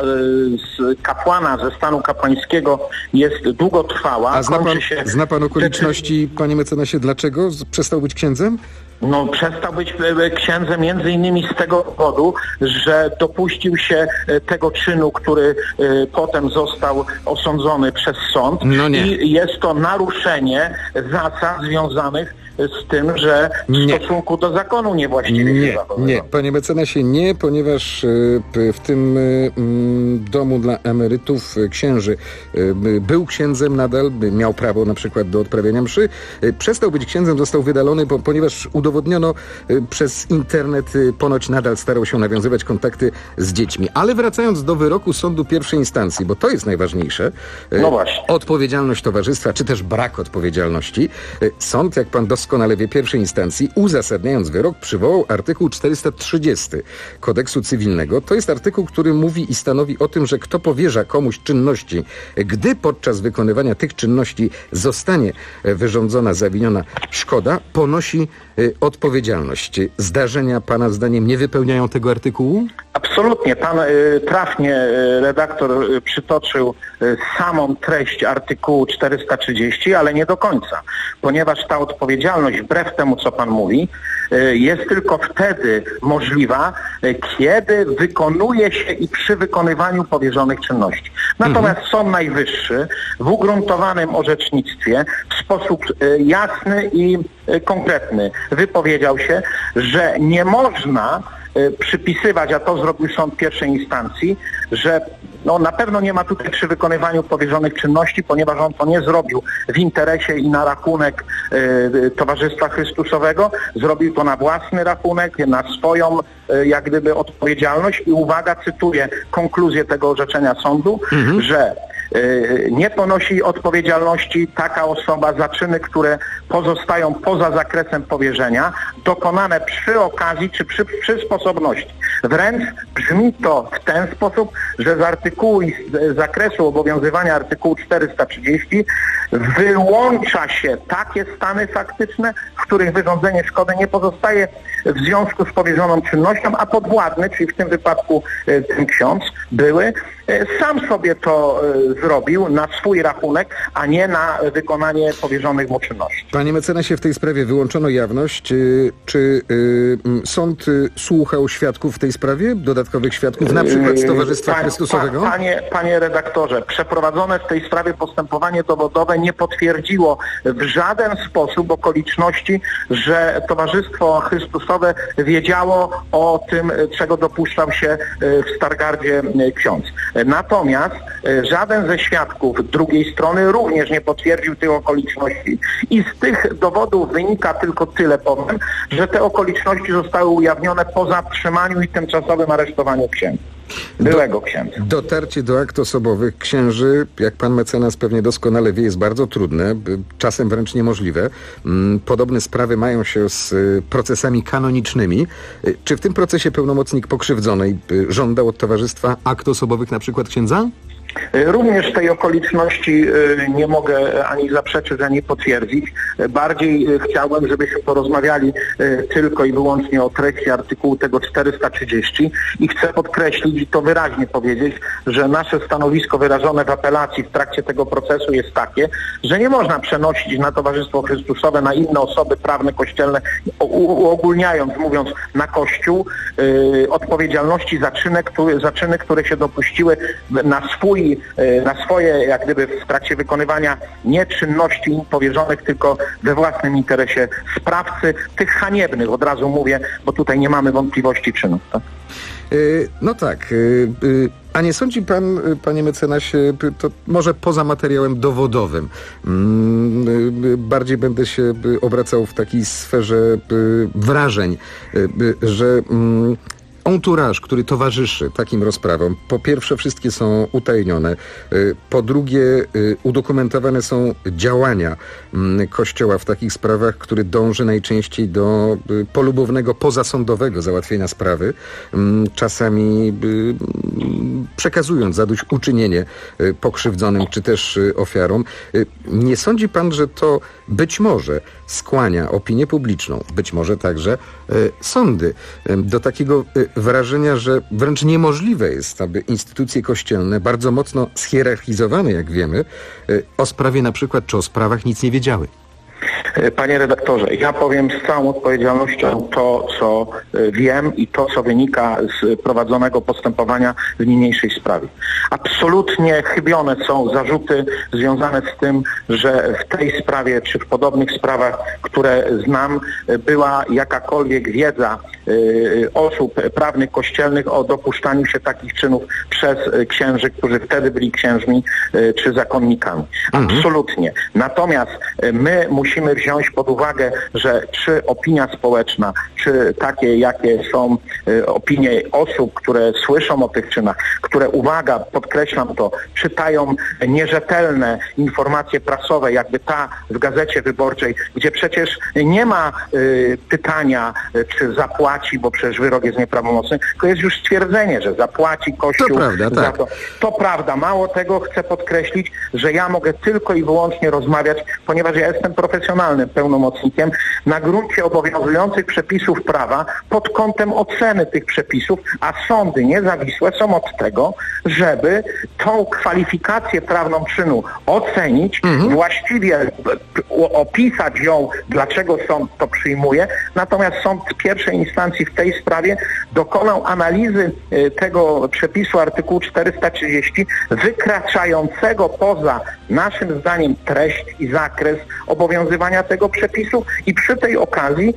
z kapłana ze stanu kapłańskiego jest długotrwała. A zna pan okoliczności, panie mecenasie, dlaczego przestał być księdzem? No, przestał być księdzem między innymi z tego powodu, że dopuścił się tego czynu, który potem został osądzony przez sąd. No nie. I jest to naruszenie zasad związanych z tym, że w stosunku do zakonu niewłaściwie się zachowywał. Nie, panie mecenasie, nie, ponieważ w tym domu dla emerytów księży był księdzem nadal, miał prawo na przykład do odprawiania mszy. Przestał być księdzem, został wydalony, ponieważ udowodniono przez internet, ponoć nadal starał się nawiązywać kontakty z dziećmi. Ale wracając do wyroku sądu pierwszej instancji, bo to jest najważniejsze, odpowiedzialność towarzystwa, czy też brak odpowiedzialności. Sąd, jak pan doskonale wie, pierwszej instancji, uzasadniając wyrok, przywołał artykuł 430 Kodeksu Cywilnego. To jest artykuł, który mówi i stanowi o tym, że kto powierza komuś czynności, gdy podczas wykonywania tych czynności zostanie wyrządzona, zawiniona szkoda, ponosi odpowiedzialność. Zdarzenia pana zdaniem nie wypełniają tego artykułu? Absolutnie. Pan trafnie, redaktor, przytoczył samą treść artykułu 430, ale nie do końca, ponieważ ta odpowiedzialność, wbrew temu, co pan mówi, jest tylko wtedy możliwa, kiedy wykonuje się i przy wykonywaniu powierzonych czynności. Natomiast Sąd Najwyższy w ugruntowanym orzecznictwie w sposób jasny i konkretny wypowiedział się, że nie można przypisywać, a to zrobił sąd pierwszej instancji, że na pewno nie ma tutaj przy wykonywaniu powierzonych czynności, ponieważ on to nie zrobił w interesie i na rachunek Towarzystwa Chrystusowego, zrobił to na własny rachunek, na swoją jak gdyby odpowiedzialność i uwaga, cytuję konkluzję tego orzeczenia sądu, że nie ponosi odpowiedzialności taka osoba za czyny, które pozostają poza zakresem powierzenia, dokonane przy okazji czy przy sposobności. Wręcz brzmi to w ten sposób, że z artykułu i z zakresu obowiązywania artykułu 430 wyłącza się takie stany faktyczne, w których wyrządzenie szkody nie pozostaje w związku z powierzoną czynnością, a podwładny, czyli w tym wypadku ten ksiądz były, sam sobie to zrobił na swój rachunek, a nie na wykonanie powierzonych mu czynności. Panie mecenasie, w tej sprawie wyłączono jawność. Czy sąd słuchał świadków w tej sprawie? Dodatkowych świadków, na przykład z Towarzystwa Chrystusowego? Panie redaktorze, przeprowadzone w tej sprawie postępowanie dowodowe nie potwierdziło w żaden sposób okoliczności, że Towarzystwo Chrystusowe wiedziało o tym, czego dopuszczał się w Stargardzie ksiądz. Natomiast żaden ze świadków drugiej strony również nie potwierdził tych okoliczności i z tych dowodów wynika tylko tyle, powiem, że te okoliczności zostały ujawnione po zatrzymaniu i tymczasowym aresztowaniu księdza. Byłego księdza. Dotarcie do akt osobowych księży, jak pan mecenas pewnie doskonale wie, jest bardzo trudne, czasem wręcz niemożliwe. Podobne sprawy mają się z procesami kanonicznymi. Czy w tym procesie pełnomocnik pokrzywdzonej żądał od towarzystwa akt osobowych na przykład księdza? Również tej okoliczności nie mogę ani zaprzeczyć, ani potwierdzić. Bardziej chciałbym, żebyśmy porozmawiali tylko i wyłącznie o treści artykułu tego 430 i chcę podkreślić i to wyraźnie powiedzieć, że nasze stanowisko wyrażone w apelacji w trakcie tego procesu jest takie, że nie można przenosić na Towarzystwo Chrystusowe, na inne osoby prawne, kościelne, uogólniając, mówiąc na Kościół, odpowiedzialności za czyny, które się dopuściły na swoje, jak gdyby w trakcie wykonywania nie czynności im powierzonych, tylko we własnym interesie sprawcy, tych haniebnych, od razu mówię, bo tutaj nie mamy wątpliwości czynów. Tak? No tak. A nie sądzi pan, panie mecenasie, to może poza materiałem dowodowym, bardziej będę się obracał w takiej sferze wrażeń, że entourage, który towarzyszy takim rozprawom, po pierwsze wszystkie są utajnione, po drugie udokumentowane są działania Kościoła w takich sprawach, który dąży najczęściej do polubownego, pozasądowego załatwienia sprawy, czasami przekazując zadośćuczynienie pokrzywdzonym czy też ofiarom. Nie sądzi pan, że to być może skłania opinię publiczną, być może także sądy do takiego wrażenia, że wręcz niemożliwe jest, aby instytucje kościelne, bardzo mocno schierarchizowane, jak wiemy, o sprawie na przykład, czy o sprawach nic nie wiedziały? Panie redaktorze, ja powiem z całą odpowiedzialnością to, co wiem i to, co wynika z prowadzonego postępowania w niniejszej sprawie. Absolutnie chybione są zarzuty związane z tym, że w tej sprawie, czy w podobnych sprawach, które znam, była jakakolwiek wiedza osób prawnych, kościelnych o dopuszczaniu się takich czynów przez księży, którzy wtedy byli księżmi czy zakonnikami. Absolutnie. Natomiast my musimy wziąć pod uwagę, że czy opinia społeczna, czy takie, jakie są opinie osób, które słyszą o tych czynach, które, uwaga, podkreślam to, czytają nierzetelne informacje prasowe, jakby ta w Gazecie Wyborczej, gdzie przecież nie ma pytania, czy zapłaci, bo przecież wyrok jest nieprawomocny, tylko jest już stwierdzenie, że zapłaci Kościół. To prawda, za tak. To prawda. Mało tego, chcę podkreślić, że ja mogę tylko i wyłącznie rozmawiać, ponieważ ja jestem profesjonalnym pełnomocnikiem, na gruncie obowiązujących przepisów prawa pod kątem oceny tych przepisów, a sądy niezawisłe są od tego, żeby tą kwalifikację prawną czynu ocenić, właściwie opisać ją, dlaczego sąd to przyjmuje, natomiast sąd pierwszej instancji w tej sprawie dokonał analizy tego przepisu artykułu 430 wykraczającego poza naszym zdaniem treść i zakres obowiązywania tego przepisu i przy tej okazji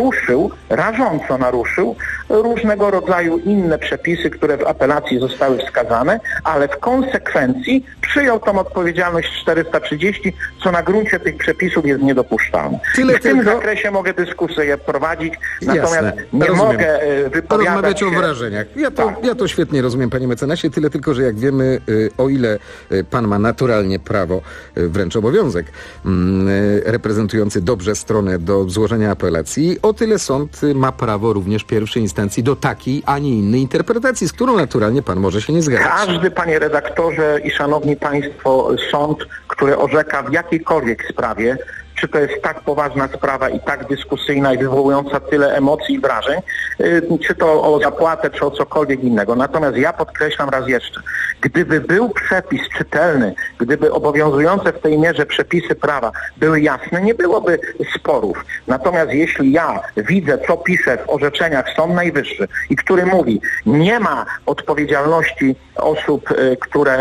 rażąco naruszył różnego rodzaju inne przepisy, które w apelacji zostały wskazane, ale w konsekwencji przyjął tą odpowiedzialność 430, co na gruncie tych przepisów jest niedopuszczalne. W tym zakresie mogę dyskusję prowadzić, natomiast nie mogę wypowiadać się o wrażeniach. Ja to świetnie rozumiem, panie mecenasie, tyle tylko, że jak wiemy, o ile pan ma naturalnie prawo, wręcz obowiązek, reprezentujący dobrze stronę do złożenia apelacji, o tyle sąd ma prawo również pierwszej instancji do takiej, a nie innej interpretacji, z którą naturalnie pan może się nie zgadzać. Każdy, panie redaktorze i szanowni państwo, sąd, który orzeka w jakiejkolwiek sprawie, czy to jest tak poważna sprawa i tak dyskusyjna i wywołująca tyle emocji i wrażeń, czy to o zapłatę, czy o cokolwiek innego. Natomiast ja podkreślam raz jeszcze, gdyby był przepis czytelny, gdyby obowiązujące w tej mierze przepisy prawa były jasne, nie byłoby sporów. Natomiast jeśli ja widzę, co pisze w orzeczeniach Sąd Najwyższy i który mówi, nie ma odpowiedzialności osób, które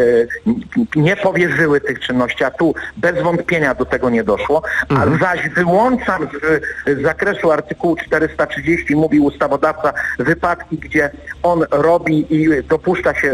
nie powierzyły tych czynności, a tu bez wątpienia do tego nie doszło, a zaś wyłączam z zakresu artykułu 430, mówi ustawodawca, wypadki, gdzie on robi i dopuszcza się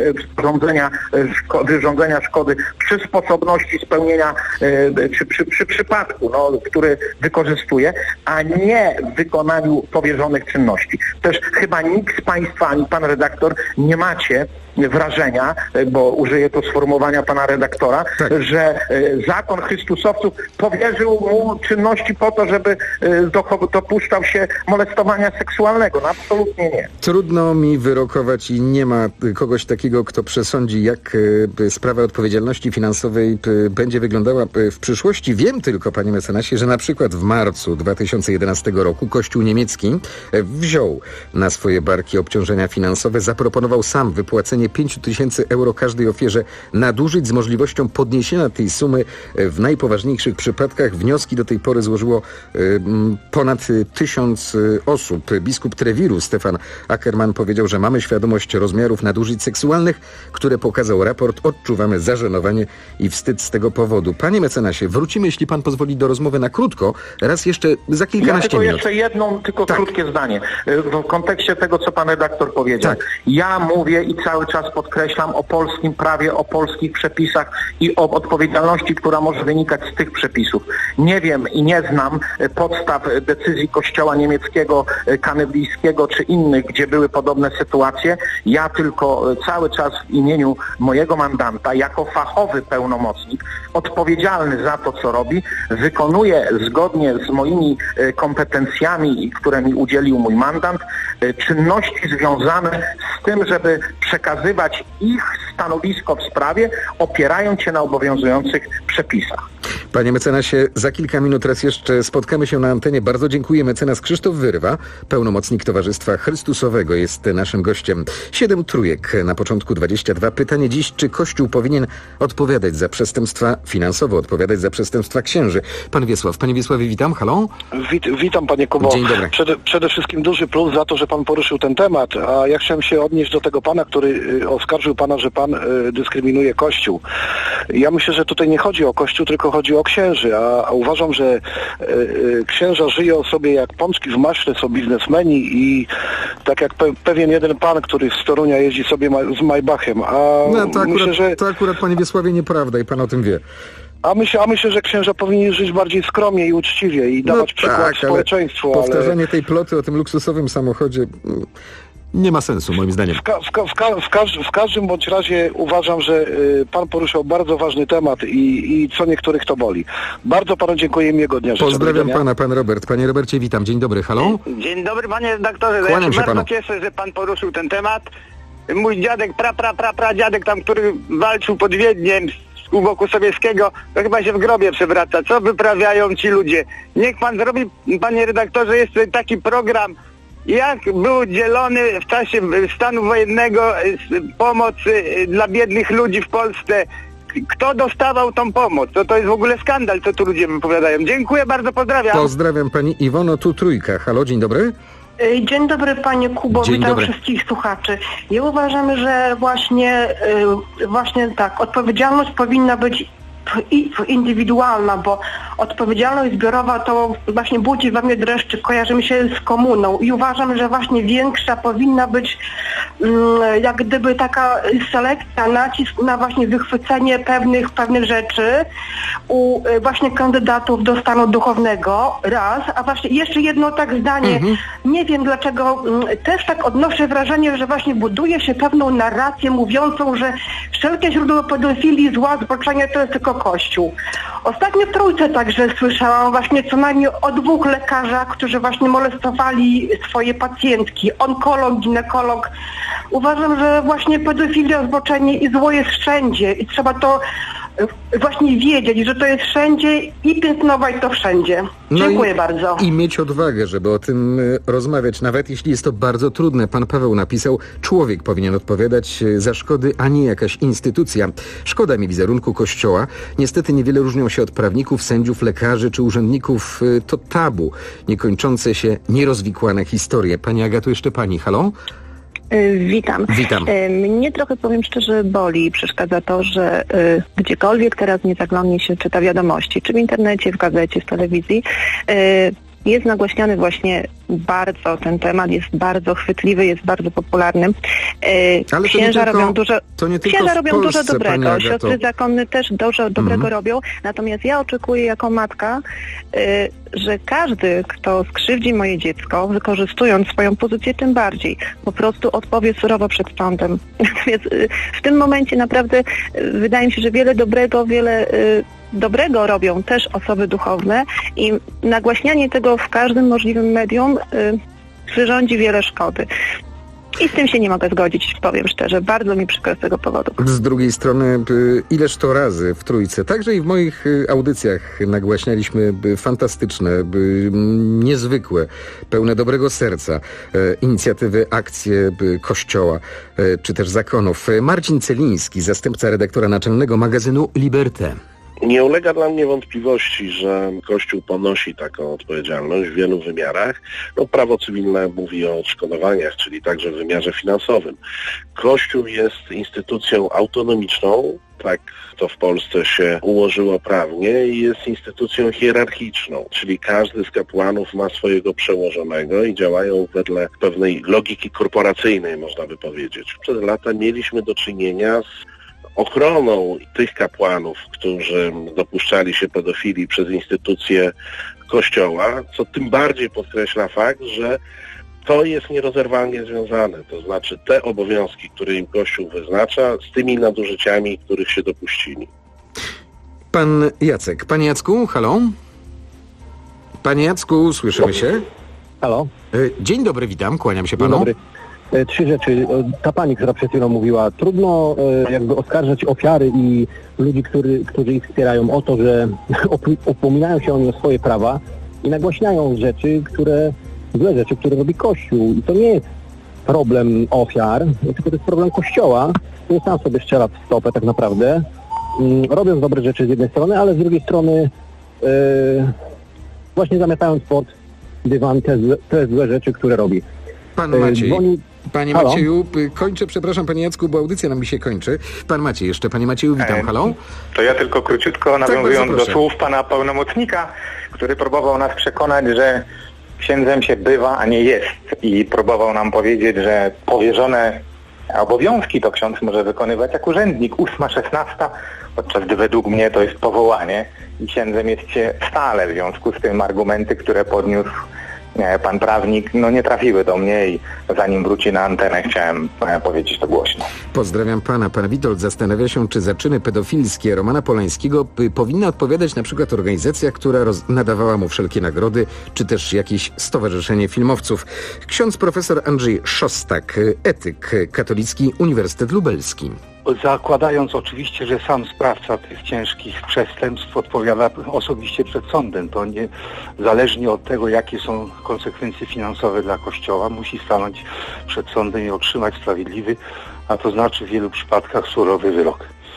wyrządzenia szkody przy sposobności spełnienia, czy przy przypadku, który wykorzystuje, a nie w wykonaniu powierzonych czynności. Też chyba nikt z państwa, ani pan redaktor nie macie wrażenia, bo użyję tu sformułowania pana redaktora, że zakon Chrystusowców powierzył mu czynności po to, żeby dopuszczał się molestowania seksualnego. No absolutnie nie. Trudno mi wyrokować i nie ma kogoś takiego, kto przesądzi, jak sprawa odpowiedzialności finansowej będzie wyglądała w przyszłości. Wiem tylko, panie mecenasie, że na przykład w marcu 2011 roku Kościół niemiecki wziął na swoje barki obciążenia finansowe, zaproponował sam wypłacenie 5 000 euro każdej ofierze nadużyć z możliwością podniesienia tej sumy w najpoważniejszych przypadkach. Wnioski do tej pory złożyło ponad 1000 osób. Biskup Trewiru Stefan Ackermann powiedział, że mamy świadomość rozmiarów nadużyć seksualnych, które pokazał raport. Odczuwamy zażenowanie i wstyd z tego powodu. Panie mecenasie, wrócimy, jeśli pan pozwoli, do rozmowy na krótko. Raz jeszcze za kilkanaście minut. Jeszcze jedno, krótkie zdanie. W kontekście tego, co pan redaktor powiedział. Ja mówię i cały czas podkreślam o polskim prawie, o polskich przepisach i o odpowiedzialności, która może wynikać z tych przepisów. Nie wiem i nie znam podstaw decyzji Kościoła niemieckiego, kaneblijskiego czy innych, gdzie były podobne sytuacje. Ja tylko cały czas w imieniu mojego mandanta, jako fachowy pełnomocnik, odpowiedzialny za to, co robi, wykonuję zgodnie z moimi kompetencjami, które mi udzielił mój mandant, czynności związane z tym, żeby przekazywać ich stanowisko w sprawie, opierając się na obowiązujących przepisach. Panie mecenasie, za kilka minut raz jeszcze spotkamy się na antenie. Bardzo dziękuję. Mecenas Krzysztof Wyrwa, pełnomocnik Towarzystwa Chrystusowego, jest naszym gościem. 7 trójek, na początku 22. Pytanie dziś, czy Kościół powinien odpowiadać za przestępstwa, finansowo odpowiadać za przestępstwa księży? Pan Wiesław. Panie Wiesławie, witam. Halo? Witam, panie Kubo. Dzień dobry. Przede wszystkim duży plus za to, że pan poruszył ten temat, a ja chciałem się odnieść do tego pana, który oskarżył pana, że pan dyskryminuje Kościół. Ja myślę, że tutaj nie chodzi o Kościół, tylko chodzi o księży, a uważam, że księża żyją sobie jak pączki w maśle, są biznesmeni i tak jak pewien jeden pan, który z Torunia jeździ sobie z Maybachem, to akurat, panie Wiesławie, nieprawda i pan o tym wie. A myślę, że księża powinni żyć bardziej skromnie i uczciwie i dawać przykład społeczeństwu. Powtarzanie tej ploty o tym luksusowym samochodzie nie ma sensu, moim zdaniem. W każdym bądź razie uważam, że pan poruszał bardzo ważny temat i co niektórych to boli. Bardzo panu dziękuję i miłego dnia życzę. Pozdrawiam pana, pan Robert. Panie Robercie, witam. Dzień dobry, halo? Dzień dobry, panie redaktorze. Ja się bardzo cieszę, że pan poruszył ten temat. Mój dziadek, pradziadek tam, który walczył pod Wiedniem u boku sowieckiego, to chyba się w grobie przewraca. Co wyprawiają ci ludzie? Niech pan zrobi, panie redaktorze, jest taki program, jak był dzielony w czasie stanu wojennego pomoc dla biednych ludzi w Polsce. Kto dostawał tą pomoc? To jest w ogóle skandal, co tu ludzie wypowiadają. Dziękuję bardzo, pozdrawiam. Pozdrawiam pani Iwono, tu trójka. Halo, dzień dobry. Dzień dobry panie Kubo, witam wszystkich słuchaczy. Ja uważam, że właśnie tak, odpowiedzialność powinna być indywidualna, bo odpowiedzialność zbiorowa to właśnie budzi we mnie dreszczyk, kojarzy mi się z komuną i uważam, że właśnie większa powinna być jak gdyby taka selekcja, nacisk na właśnie wychwycenie pewnych rzeczy u właśnie kandydatów do stanu duchownego, raz, a właśnie jeszcze jedno tak zdanie, nie wiem dlaczego, też tak odnoszę wrażenie, że właśnie buduje się pewną narrację mówiącą, że wszelkie źródło pedofilii, zła, zboczenia to jest tylko Kościół. Ostatnio w Trójce także słyszałam właśnie co najmniej o 2 lekarzach, którzy właśnie molestowali swoje pacjentki, onkolog, ginekolog. Uważam, że właśnie pedofilia, zboczenie i zło jest wszędzie i trzeba to właśnie wiedzieć, że to jest wszędzie i piętnować to wszędzie. Dziękuję bardzo. I mieć odwagę, żeby o tym rozmawiać, nawet jeśli jest to bardzo trudne. Pan Paweł napisał, człowiek powinien odpowiadać za szkody, a nie jakaś instytucja. Szkoda mi wizerunku Kościoła. Niestety niewiele różnią się od prawników, sędziów, lekarzy czy urzędników. To tabu. Niekończące się, nierozwikłane historie. Pani Agato, jeszcze pani. Halo? Witam. Mnie trochę, powiem szczerze, boli i przeszkadza to, że gdziekolwiek teraz nie zaglądnie się czyta wiadomości, czy w internecie, w gazecie, w telewizji, jest nagłaśniany właśnie bardzo ten temat, jest bardzo chwytliwy, jest bardzo popularny. Księża robią dużo dobrego, siostry zakonne też dużo dobrego robią, natomiast ja oczekuję jako matka, że każdy, kto skrzywdzi moje dziecko, wykorzystując swoją pozycję tym bardziej, po prostu odpowie surowo przed sądem. Natomiast w tym momencie naprawdę wydaje mi się, że wiele dobrego robią też osoby duchowne i nagłaśnianie tego w każdym możliwym medium przyrządzi wiele szkody. I z tym się nie mogę zgodzić, powiem szczerze. Bardzo mi przykro z tego powodu. Z drugiej strony, ileż to razy w Trójce, także i w moich audycjach nagłaśnialiśmy fantastyczne, niezwykłe, pełne dobrego serca inicjatywy, akcje Kościoła, czy też zakonów. Marcin Celiński, zastępca redaktora naczelnego magazynu Liberté. Nie ulega dla mnie wątpliwości, że Kościół ponosi taką odpowiedzialność w wielu wymiarach. Prawo cywilne mówi o odszkodowaniach, czyli także w wymiarze finansowym. Kościół jest instytucją autonomiczną, tak to w Polsce się ułożyło prawnie, i jest instytucją hierarchiczną, czyli każdy z kapłanów ma swojego przełożonego i działają wedle pewnej logiki korporacyjnej, można by powiedzieć. Przez lata mieliśmy do czynienia z ochroną tych kapłanów, którzy dopuszczali się pedofilii przez instytucje Kościoła, co tym bardziej podkreśla fakt, że to jest nierozerwalnie związane. To znaczy te obowiązki, które im Kościół wyznacza, z tymi nadużyciami, których się dopuścili. Pan Jacek. Panie Jacku, halo? Panie Jacku, słyszymy się? Halo? Dzień dobry, witam, kłaniam się panu. Dzień dobry. 3 rzeczy. Ta pani, która przed chwilą mówiła, trudno jakby oskarżać ofiary i ludzi, którzy ich wspierają o to, że upominają się oni o swoje prawa i nagłaśniają złe rzeczy, które robi Kościół. I to nie jest problem ofiar, tylko to jest problem Kościoła, który sam sobie strzela w stopę tak naprawdę, robiąc dobre rzeczy z jednej strony, ale z drugiej strony właśnie zamiatając pod dywan te złe rzeczy, które robi. Pan Maciej. Panie Macieju, kończę, przepraszam panie Jacku, bo audycja nam się kończy. Pan Maciej jeszcze. Panie Macieju, witam, halo? To ja tylko króciutko nawiązując do słów pana pełnomocnika, który próbował nas przekonać, że księdzem się bywa, a nie jest. I próbował nam powiedzieć, że powierzone obowiązki to ksiądz może wykonywać jak urzędnik. 8-16, podczas gdy według mnie to jest powołanie i księdzem jest się stale. W związku z tym argumenty, które podniósł pan prawnik, nie trafiły do mnie i zanim wróci na antenę, chciałem powiedzieć to głośno. Pozdrawiam pana. Pan Witold zastanawia się, czy za czyny pedofilskie Romana Polańskiego powinna odpowiadać na przykład organizacja, która nadawała mu wszelkie nagrody, czy też jakieś stowarzyszenie filmowców. Ksiądz profesor Andrzej Szostak, etyk katolicki, Uniwersytet Lubelski. Zakładając oczywiście, że sam sprawca tych ciężkich przestępstw odpowiada osobiście przed sądem, to nie zależnie od tego, jakie są konsekwencje finansowe dla Kościoła, musi stanąć przed sądem i otrzymać sprawiedliwy, a to znaczy w wielu przypadkach surowy wyrok.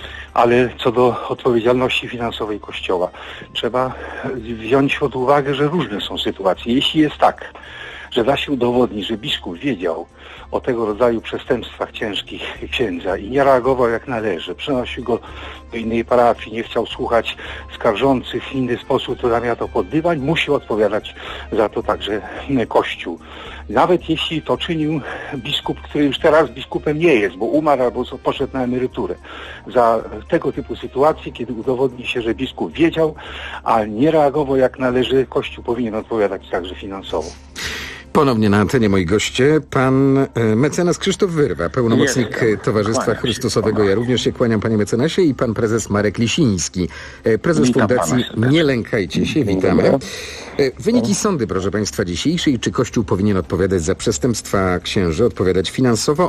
Ale co do odpowiedzialności finansowej Kościoła, trzeba wziąć pod uwagę, że różne są sytuacje. Jeśli jest tak, że da się udowodnić, że biskup wiedział o tego rodzaju przestępstwach ciężkich księdza i nie reagował jak należy, przenosił go do innej parafii, nie chciał słuchać skarżących w inny sposób, to zamiatał pod dywan, musi odpowiadać za to także Kościół. Nawet jeśli to czynił biskup, który już teraz biskupem nie jest, bo umarł albo poszedł na emeryturę. Za tego typu sytuacje, kiedy udowodni się, że biskup wiedział, a nie reagował jak należy, Kościół powinien odpowiadać także finansowo. Ponownie na antenie moi goście, pan mecenas Krzysztof Wyrwa, pełnomocnik Towarzystwa Chrystusowego. Ja również się kłaniam, panie mecenasie, i pan prezes Marek Lisiński, prezes Fundacji Nie Lękajcie się. Witamy. Wyniki sądy, proszę państwa, dzisiejszej. Czy Kościół powinien odpowiadać za przestępstwa księży, odpowiadać finansowo?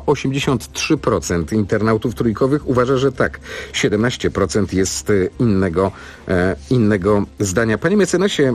83% internautów trójkowych uważa, że tak. 17% jest innego zdania. Panie mecenasie,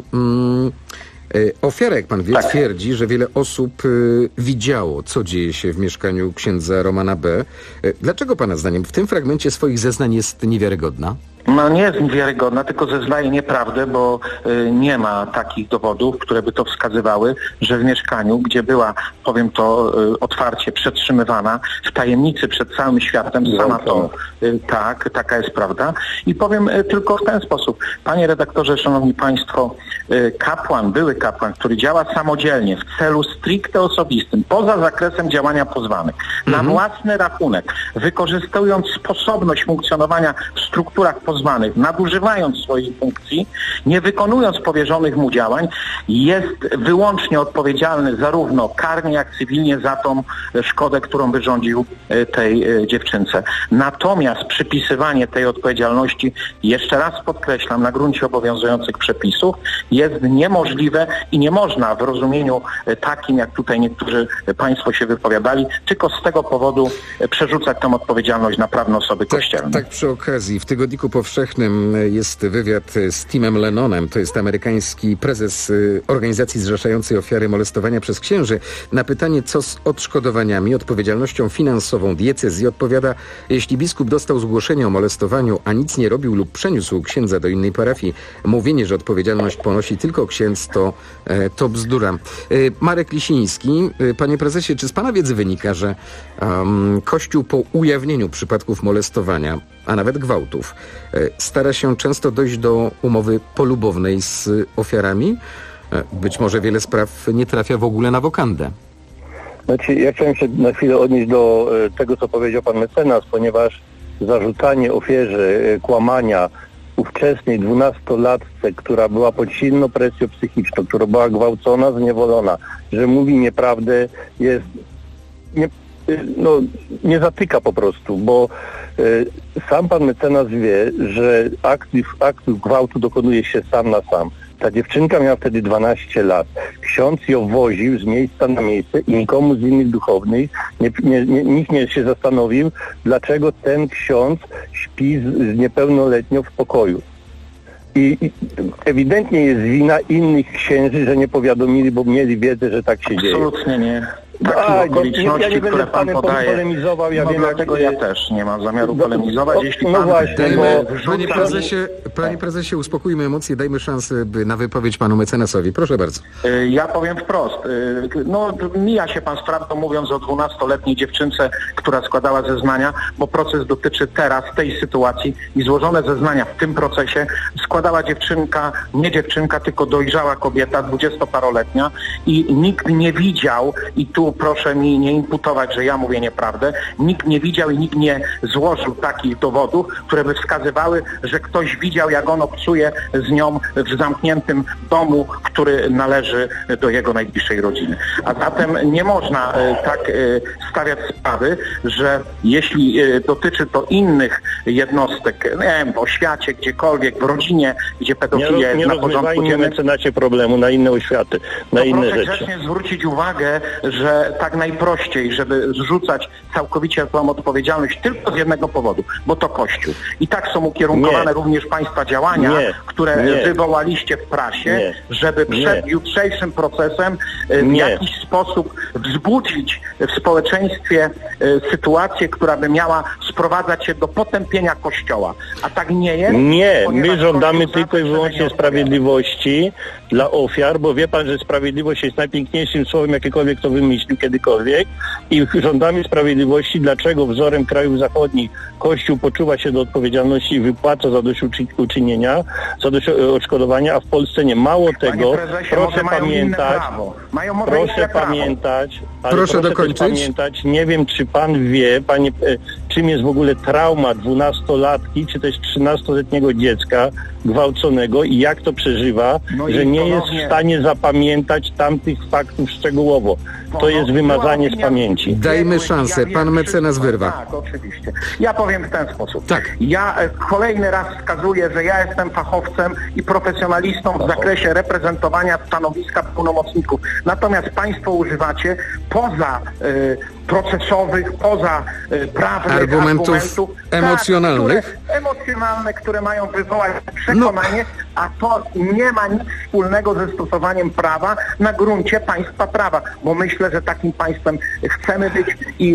ofiara, jak pan wie, twierdzi, że wiele osób widziało, co dzieje się w mieszkaniu księdza Romana B. Dlaczego pana zdaniem w tym fragmencie swoich zeznań jest niewiarygodna? Nie jest niewiarygodna, tylko zeznaje nieprawdę, bo nie ma takich dowodów, które by to wskazywały, że w mieszkaniu, gdzie była, powiem to otwarcie, przetrzymywana w tajemnicy przed całym światem, sama to, tak, taka jest prawda. I powiem tylko w ten sposób. Panie redaktorze, szanowni państwo, były kapłan, który działa samodzielnie w celu stricte osobistym, poza zakresem działania pozwanych, na własny rachunek, wykorzystując sposobność funkcjonowania w strukturach pozwanych, nadużywając swojej funkcji, nie wykonując powierzonych mu działań, jest wyłącznie odpowiedzialny zarówno karnie, jak cywilnie za tą szkodę, którą wyrządził tej dziewczynce. Natomiast przypisywanie tej odpowiedzialności, jeszcze raz podkreślam, na gruncie obowiązujących przepisów, jest niemożliwe i nie można w rozumieniu takim, jak tutaj niektórzy państwo się wypowiadali, tylko z tego powodu przerzucać tę odpowiedzialność na prawne osoby kościelne. Tak, przy okazji, w Tygodniku Powszechnym jest wywiad z Timem Lennonem, to jest amerykański prezes organizacji zrzeszającej ofiary molestowania przez księży. Na pytanie, co z odszkodowaniami, odpowiedzialnością finansową diecezji, odpowiada: jeśli biskup dostał zgłoszenie o molestowaniu, a nic nie robił lub przeniósł księdza do innej parafii, mówienie, że odpowiedzialność ponosi tylko księdz, to bzdura. Marek Lisiński, panie prezesie, czy z pana wiedzy wynika, że Kościół po ujawnieniu przypadków molestowania, a nawet gwałtów, stara się często dojść do umowy polubownej z ofiarami? Być może wiele spraw nie trafia w ogóle na wokandę. Znaczy, ja chciałem się na chwilę odnieść do tego, co powiedział pan mecenas, ponieważ zarzucanie ofierze kłamania ówczesnej 12-latce, która była pod silną presją psychiczną, która była gwałcona, zniewolona, że mówi nieprawdę, jest nie zatyka po prostu, bo sam pan mecenas wie, że akt gwałtu dokonuje się sam na sam. Ta dziewczynka miała wtedy 12 lat. Ksiądz ją woził z miejsca na miejsce i nikomu z innych duchownych nikt nie się zastanowił, dlaczego ten ksiądz śpi z niepełnoletnią w pokoju. I ewidentnie jest wina innych księży, że nie powiadomili, bo mieli wiedzę, że tak się dzieje. Absolutnie nie. Takie okoliczności, które pan podaje. Polemizował, ja wiem, dlatego ja też nie mam zamiaru polemizować. Jeśli pan Panie prezesie, uspokójmy emocje, dajmy szansę na wypowiedź panu mecenasowi. Proszę bardzo. Ja powiem wprost. Mija się pan z prawdą, mówiąc o 12-letniej dziewczynce, która składała zeznania, bo proces dotyczy teraz tej sytuacji i złożone zeznania w tym procesie składała dziewczynka, nie dziewczynka, tylko dojrzała kobieta, 20-paroletnia i nikt nie widział, i tu proszę mi nie imputować, że ja mówię nieprawdę, nikt nie widział i nikt nie złożył takich dowodów, które by wskazywały, że ktoś widział, jak on obcuje z nią w zamkniętym domu, który należy do jego najbliższej rodziny. A zatem nie można tak stawiać sprawy, że jeśli dotyczy to innych jednostek, nie wiem, w oświacie, gdziekolwiek, w rodzinie, gdzie pedofilia jest na porządku dziennym, mecenacie problemu na inne oświaty, na inne proszę rzeczy. grzecznie zwrócić uwagę, że tak najprościej, żeby zrzucać całkowicie tą odpowiedzialność tylko z jednego powodu, bo to Kościół. I tak są ukierunkowane również państwa działania, które wywołaliście w prasie, żeby przed jutrzejszym procesem w jakiś sposób wzbudzić w społeczeństwie sytuację, która by miała sprowadzać się do potępienia Kościoła. A tak nie jest? Nie, my żądamy tylko i wyłącznie sprawiedliwości dla ofiar, bo wie pan, że sprawiedliwość jest najpiękniejszym słowem, jakiekolwiek kto wymyślił kiedykolwiek, i żądamy sprawiedliwości, dlaczego wzorem krajów zachodnich Kościół poczuwa się do odpowiedzialności i wypłaca zadośćuczynienia, odszkodowania, a w Polsce nie. Mało tego, proszę pamiętać, nie wiem, czy pan wie, panie, czym jest w ogóle trauma 12-latki, czy też 13-letniego dziecka gwałconego i jak to przeżywa, że nie jest w stanie zapamiętać tamtych faktów szczegółowo. To jest wymazanie z pamięci. Dajmy szansę. Pan mecenas Wyrwa. Tak, oczywiście. Ja powiem w ten sposób. Tak. Ja kolejny raz wskazuję, że ja jestem fachowcem i profesjonalistą w zakresie reprezentowania stanowiska pełnomocników. Natomiast państwo używacie poza procesowych, poza prawnych argumentów emocjonalnych. Emocjonalne, które mają wywołać przekonanie, a to nie ma nic wspólnego ze stosowaniem prawa na gruncie państwa prawa, bo myślę, że takim państwem chcemy być i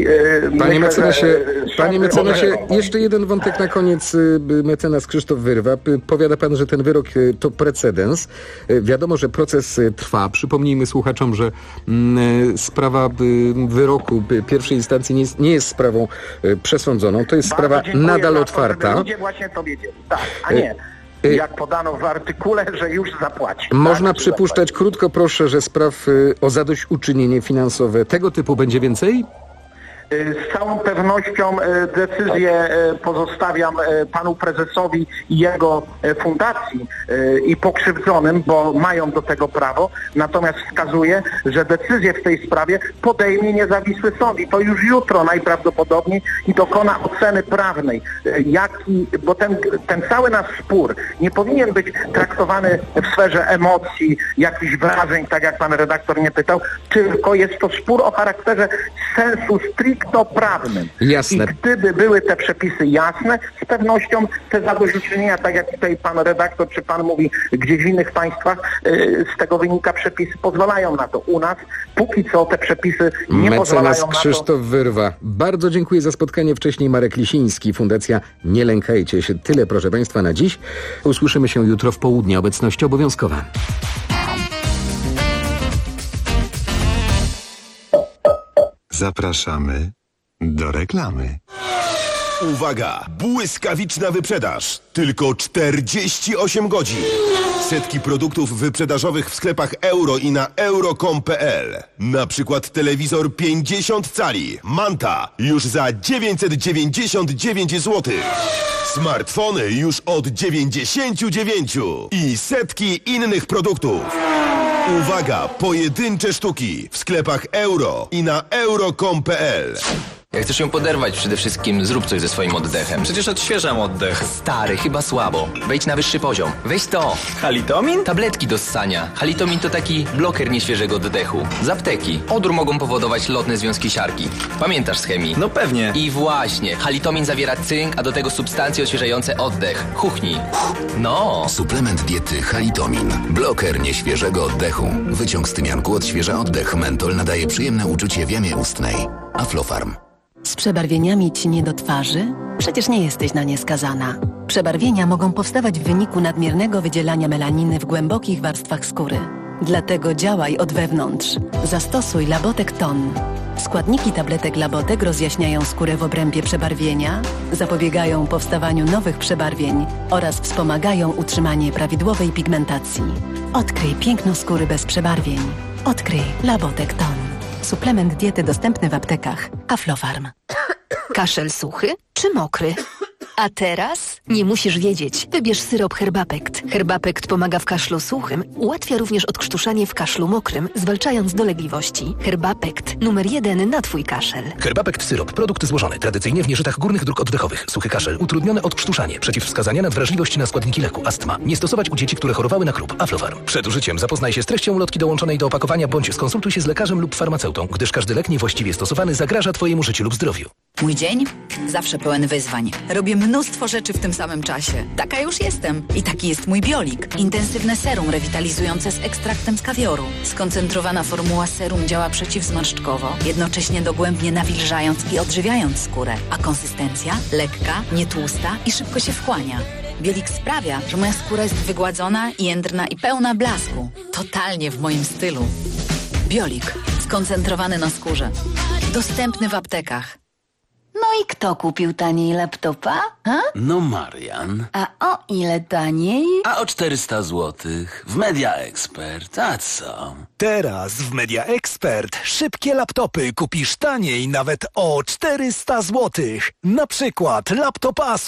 Panie mecenasie, jeszcze jeden wątek na koniec. Mecenas Krzysztof Wyrwa. Powiada pan, że ten wyrok to precedens. Wiadomo, że proces trwa. Przypomnijmy słuchaczom, że sprawa wyroku pierwszej instancji nie jest sprawą przesądzoną. To jest sprawa nadal otwarta. Ludzie właśnie to wiedzieli. Tak, a nie. Jak podano w artykule, że już zapłaci. Można przypuszczać, krótko proszę, że spraw o zadośćuczynienie finansowe tego typu będzie więcej? Z całą pewnością decyzję pozostawiam panu prezesowi i jego fundacji i pokrzywdzonym, bo mają do tego prawo. Natomiast wskazuję, że decyzję w tej sprawie podejmie niezawisły sąd i to już jutro najprawdopodobniej i dokona oceny prawnej. Bo ten cały nasz spór nie powinien być traktowany w sferze emocji, jakichś wrażeń, tak jak pan redaktor mnie pytał, tylko jest to spór o charakterze sensu stricto prawnym. Jasne. I gdyby były te przepisy jasne, z pewnością te zadośćuczynienia, tak jak tutaj pan redaktor czy pan mówi, gdzieś w innych państwach, z tego wynika, przepisy pozwalają na to. U nas póki co te przepisy nie pozwalają na to. Mecenas Krzysztof Wyrwa. Bardzo dziękuję za spotkanie. Wcześniej Marek Lisiński, Fundacja Nie Lękajcie się. Tyle, proszę państwa, na dziś. Usłyszymy się jutro w południe. Obecność obowiązkowa. Zapraszamy do reklamy. Uwaga! Błyskawiczna wyprzedaż. Tylko 48 godzin. Setki produktów wyprzedażowych w sklepach Euro i na euro.com.pl. Na przykład telewizor 50 cali Manta już za 999 zł. Smartfony już od 99 i setki innych produktów. Uwaga! Pojedyncze sztuki w sklepach Euro i na euro.com.pl. Jak chcesz ją poderwać, przede wszystkim zrób coś ze swoim oddechem. Przecież odświeżam oddech. Stary, chyba słabo. Wejdź na wyższy poziom. Weź to. Halitomin? Tabletki do ssania. Halitomin to taki bloker nieświeżego oddechu. Z apteki. Odór mogą powodować lotne związki siarki. Pamiętasz z chemii? No pewnie. I właśnie. Halitomin zawiera cynk, a do tego substancje odświeżające oddech. Chuchnij. No. Suplement diety Halitomin. Bloker nieświeżego oddechu. Wyciąg z tymianku odświeża oddech. Mentol nadaje przyjemne uczucie w jamie ustnej. Aflofarm. Z przebarwieniami ci nie do twarzy? Przecież nie jesteś na nie skazana. Przebarwienia mogą powstawać w wyniku nadmiernego wydzielania melaniny w głębokich warstwach skóry. Dlatego działaj od wewnątrz. Zastosuj Labotek Ton. Składniki tabletek Labotek rozjaśniają skórę w obrębie przebarwienia, zapobiegają powstawaniu nowych przebarwień oraz wspomagają utrzymanie prawidłowej pigmentacji. Odkryj piękno skóry bez przebarwień. Odkryj Labotek Ton. Suplement diety dostępny w aptekach. Aflofarm. Kaszel suchy czy mokry? A teraz nie musisz wiedzieć. Wybierz syrop Herbapekt. Herbapekt pomaga w kaszlu suchym, ułatwia również odkrztuszanie w kaszlu mokrym, zwalczając dolegliwości. Herbapekt. Numer 1 na twój kaszel. Herbapekt syrop. Produkt złożony tradycyjnie w nieżytach górnych dróg oddechowych. Suchy kaszel. Utrudnione odkrztuszanie. Przeciwwskazania na wrażliwość na składniki leku. Astma. Nie stosować u dzieci, które chorowały na krób. Aflofarm. Przed użyciem zapoznaj się z treścią ulotki dołączonej do opakowania bądź skonsultuj się z lekarzem lub farmaceutą, gdyż każdy lek niewłaściwie stosowany zagraża twojemu życiu lub zdrowiu. Mój dzień? Zawsze pełen wyzwań. Robię mnóstwo rzeczy w tym samym czasie. Taka już jestem. I taki jest mój Biolik. Intensywne serum rewitalizujące z ekstraktem z kawioru. Skoncentrowana formuła serum działa przeciwzmarszczkowo, jednocześnie dogłębnie nawilżając i odżywiając skórę. A konsystencja? Lekka, nietłusta i szybko się wchłania. Biolik sprawia, że moja skóra jest wygładzona, jędrna i pełna blasku. Totalnie w moim stylu. Biolik. Skoncentrowany na skórze. Dostępny w aptekach. No i kto kupił taniej laptopa? Ha? No Marian. A o ile taniej? A o 400 złotych w Media Expert, a co? Teraz w Media Expert szybkie laptopy kupisz taniej nawet o 400 złotych. Na przykład laptop Asus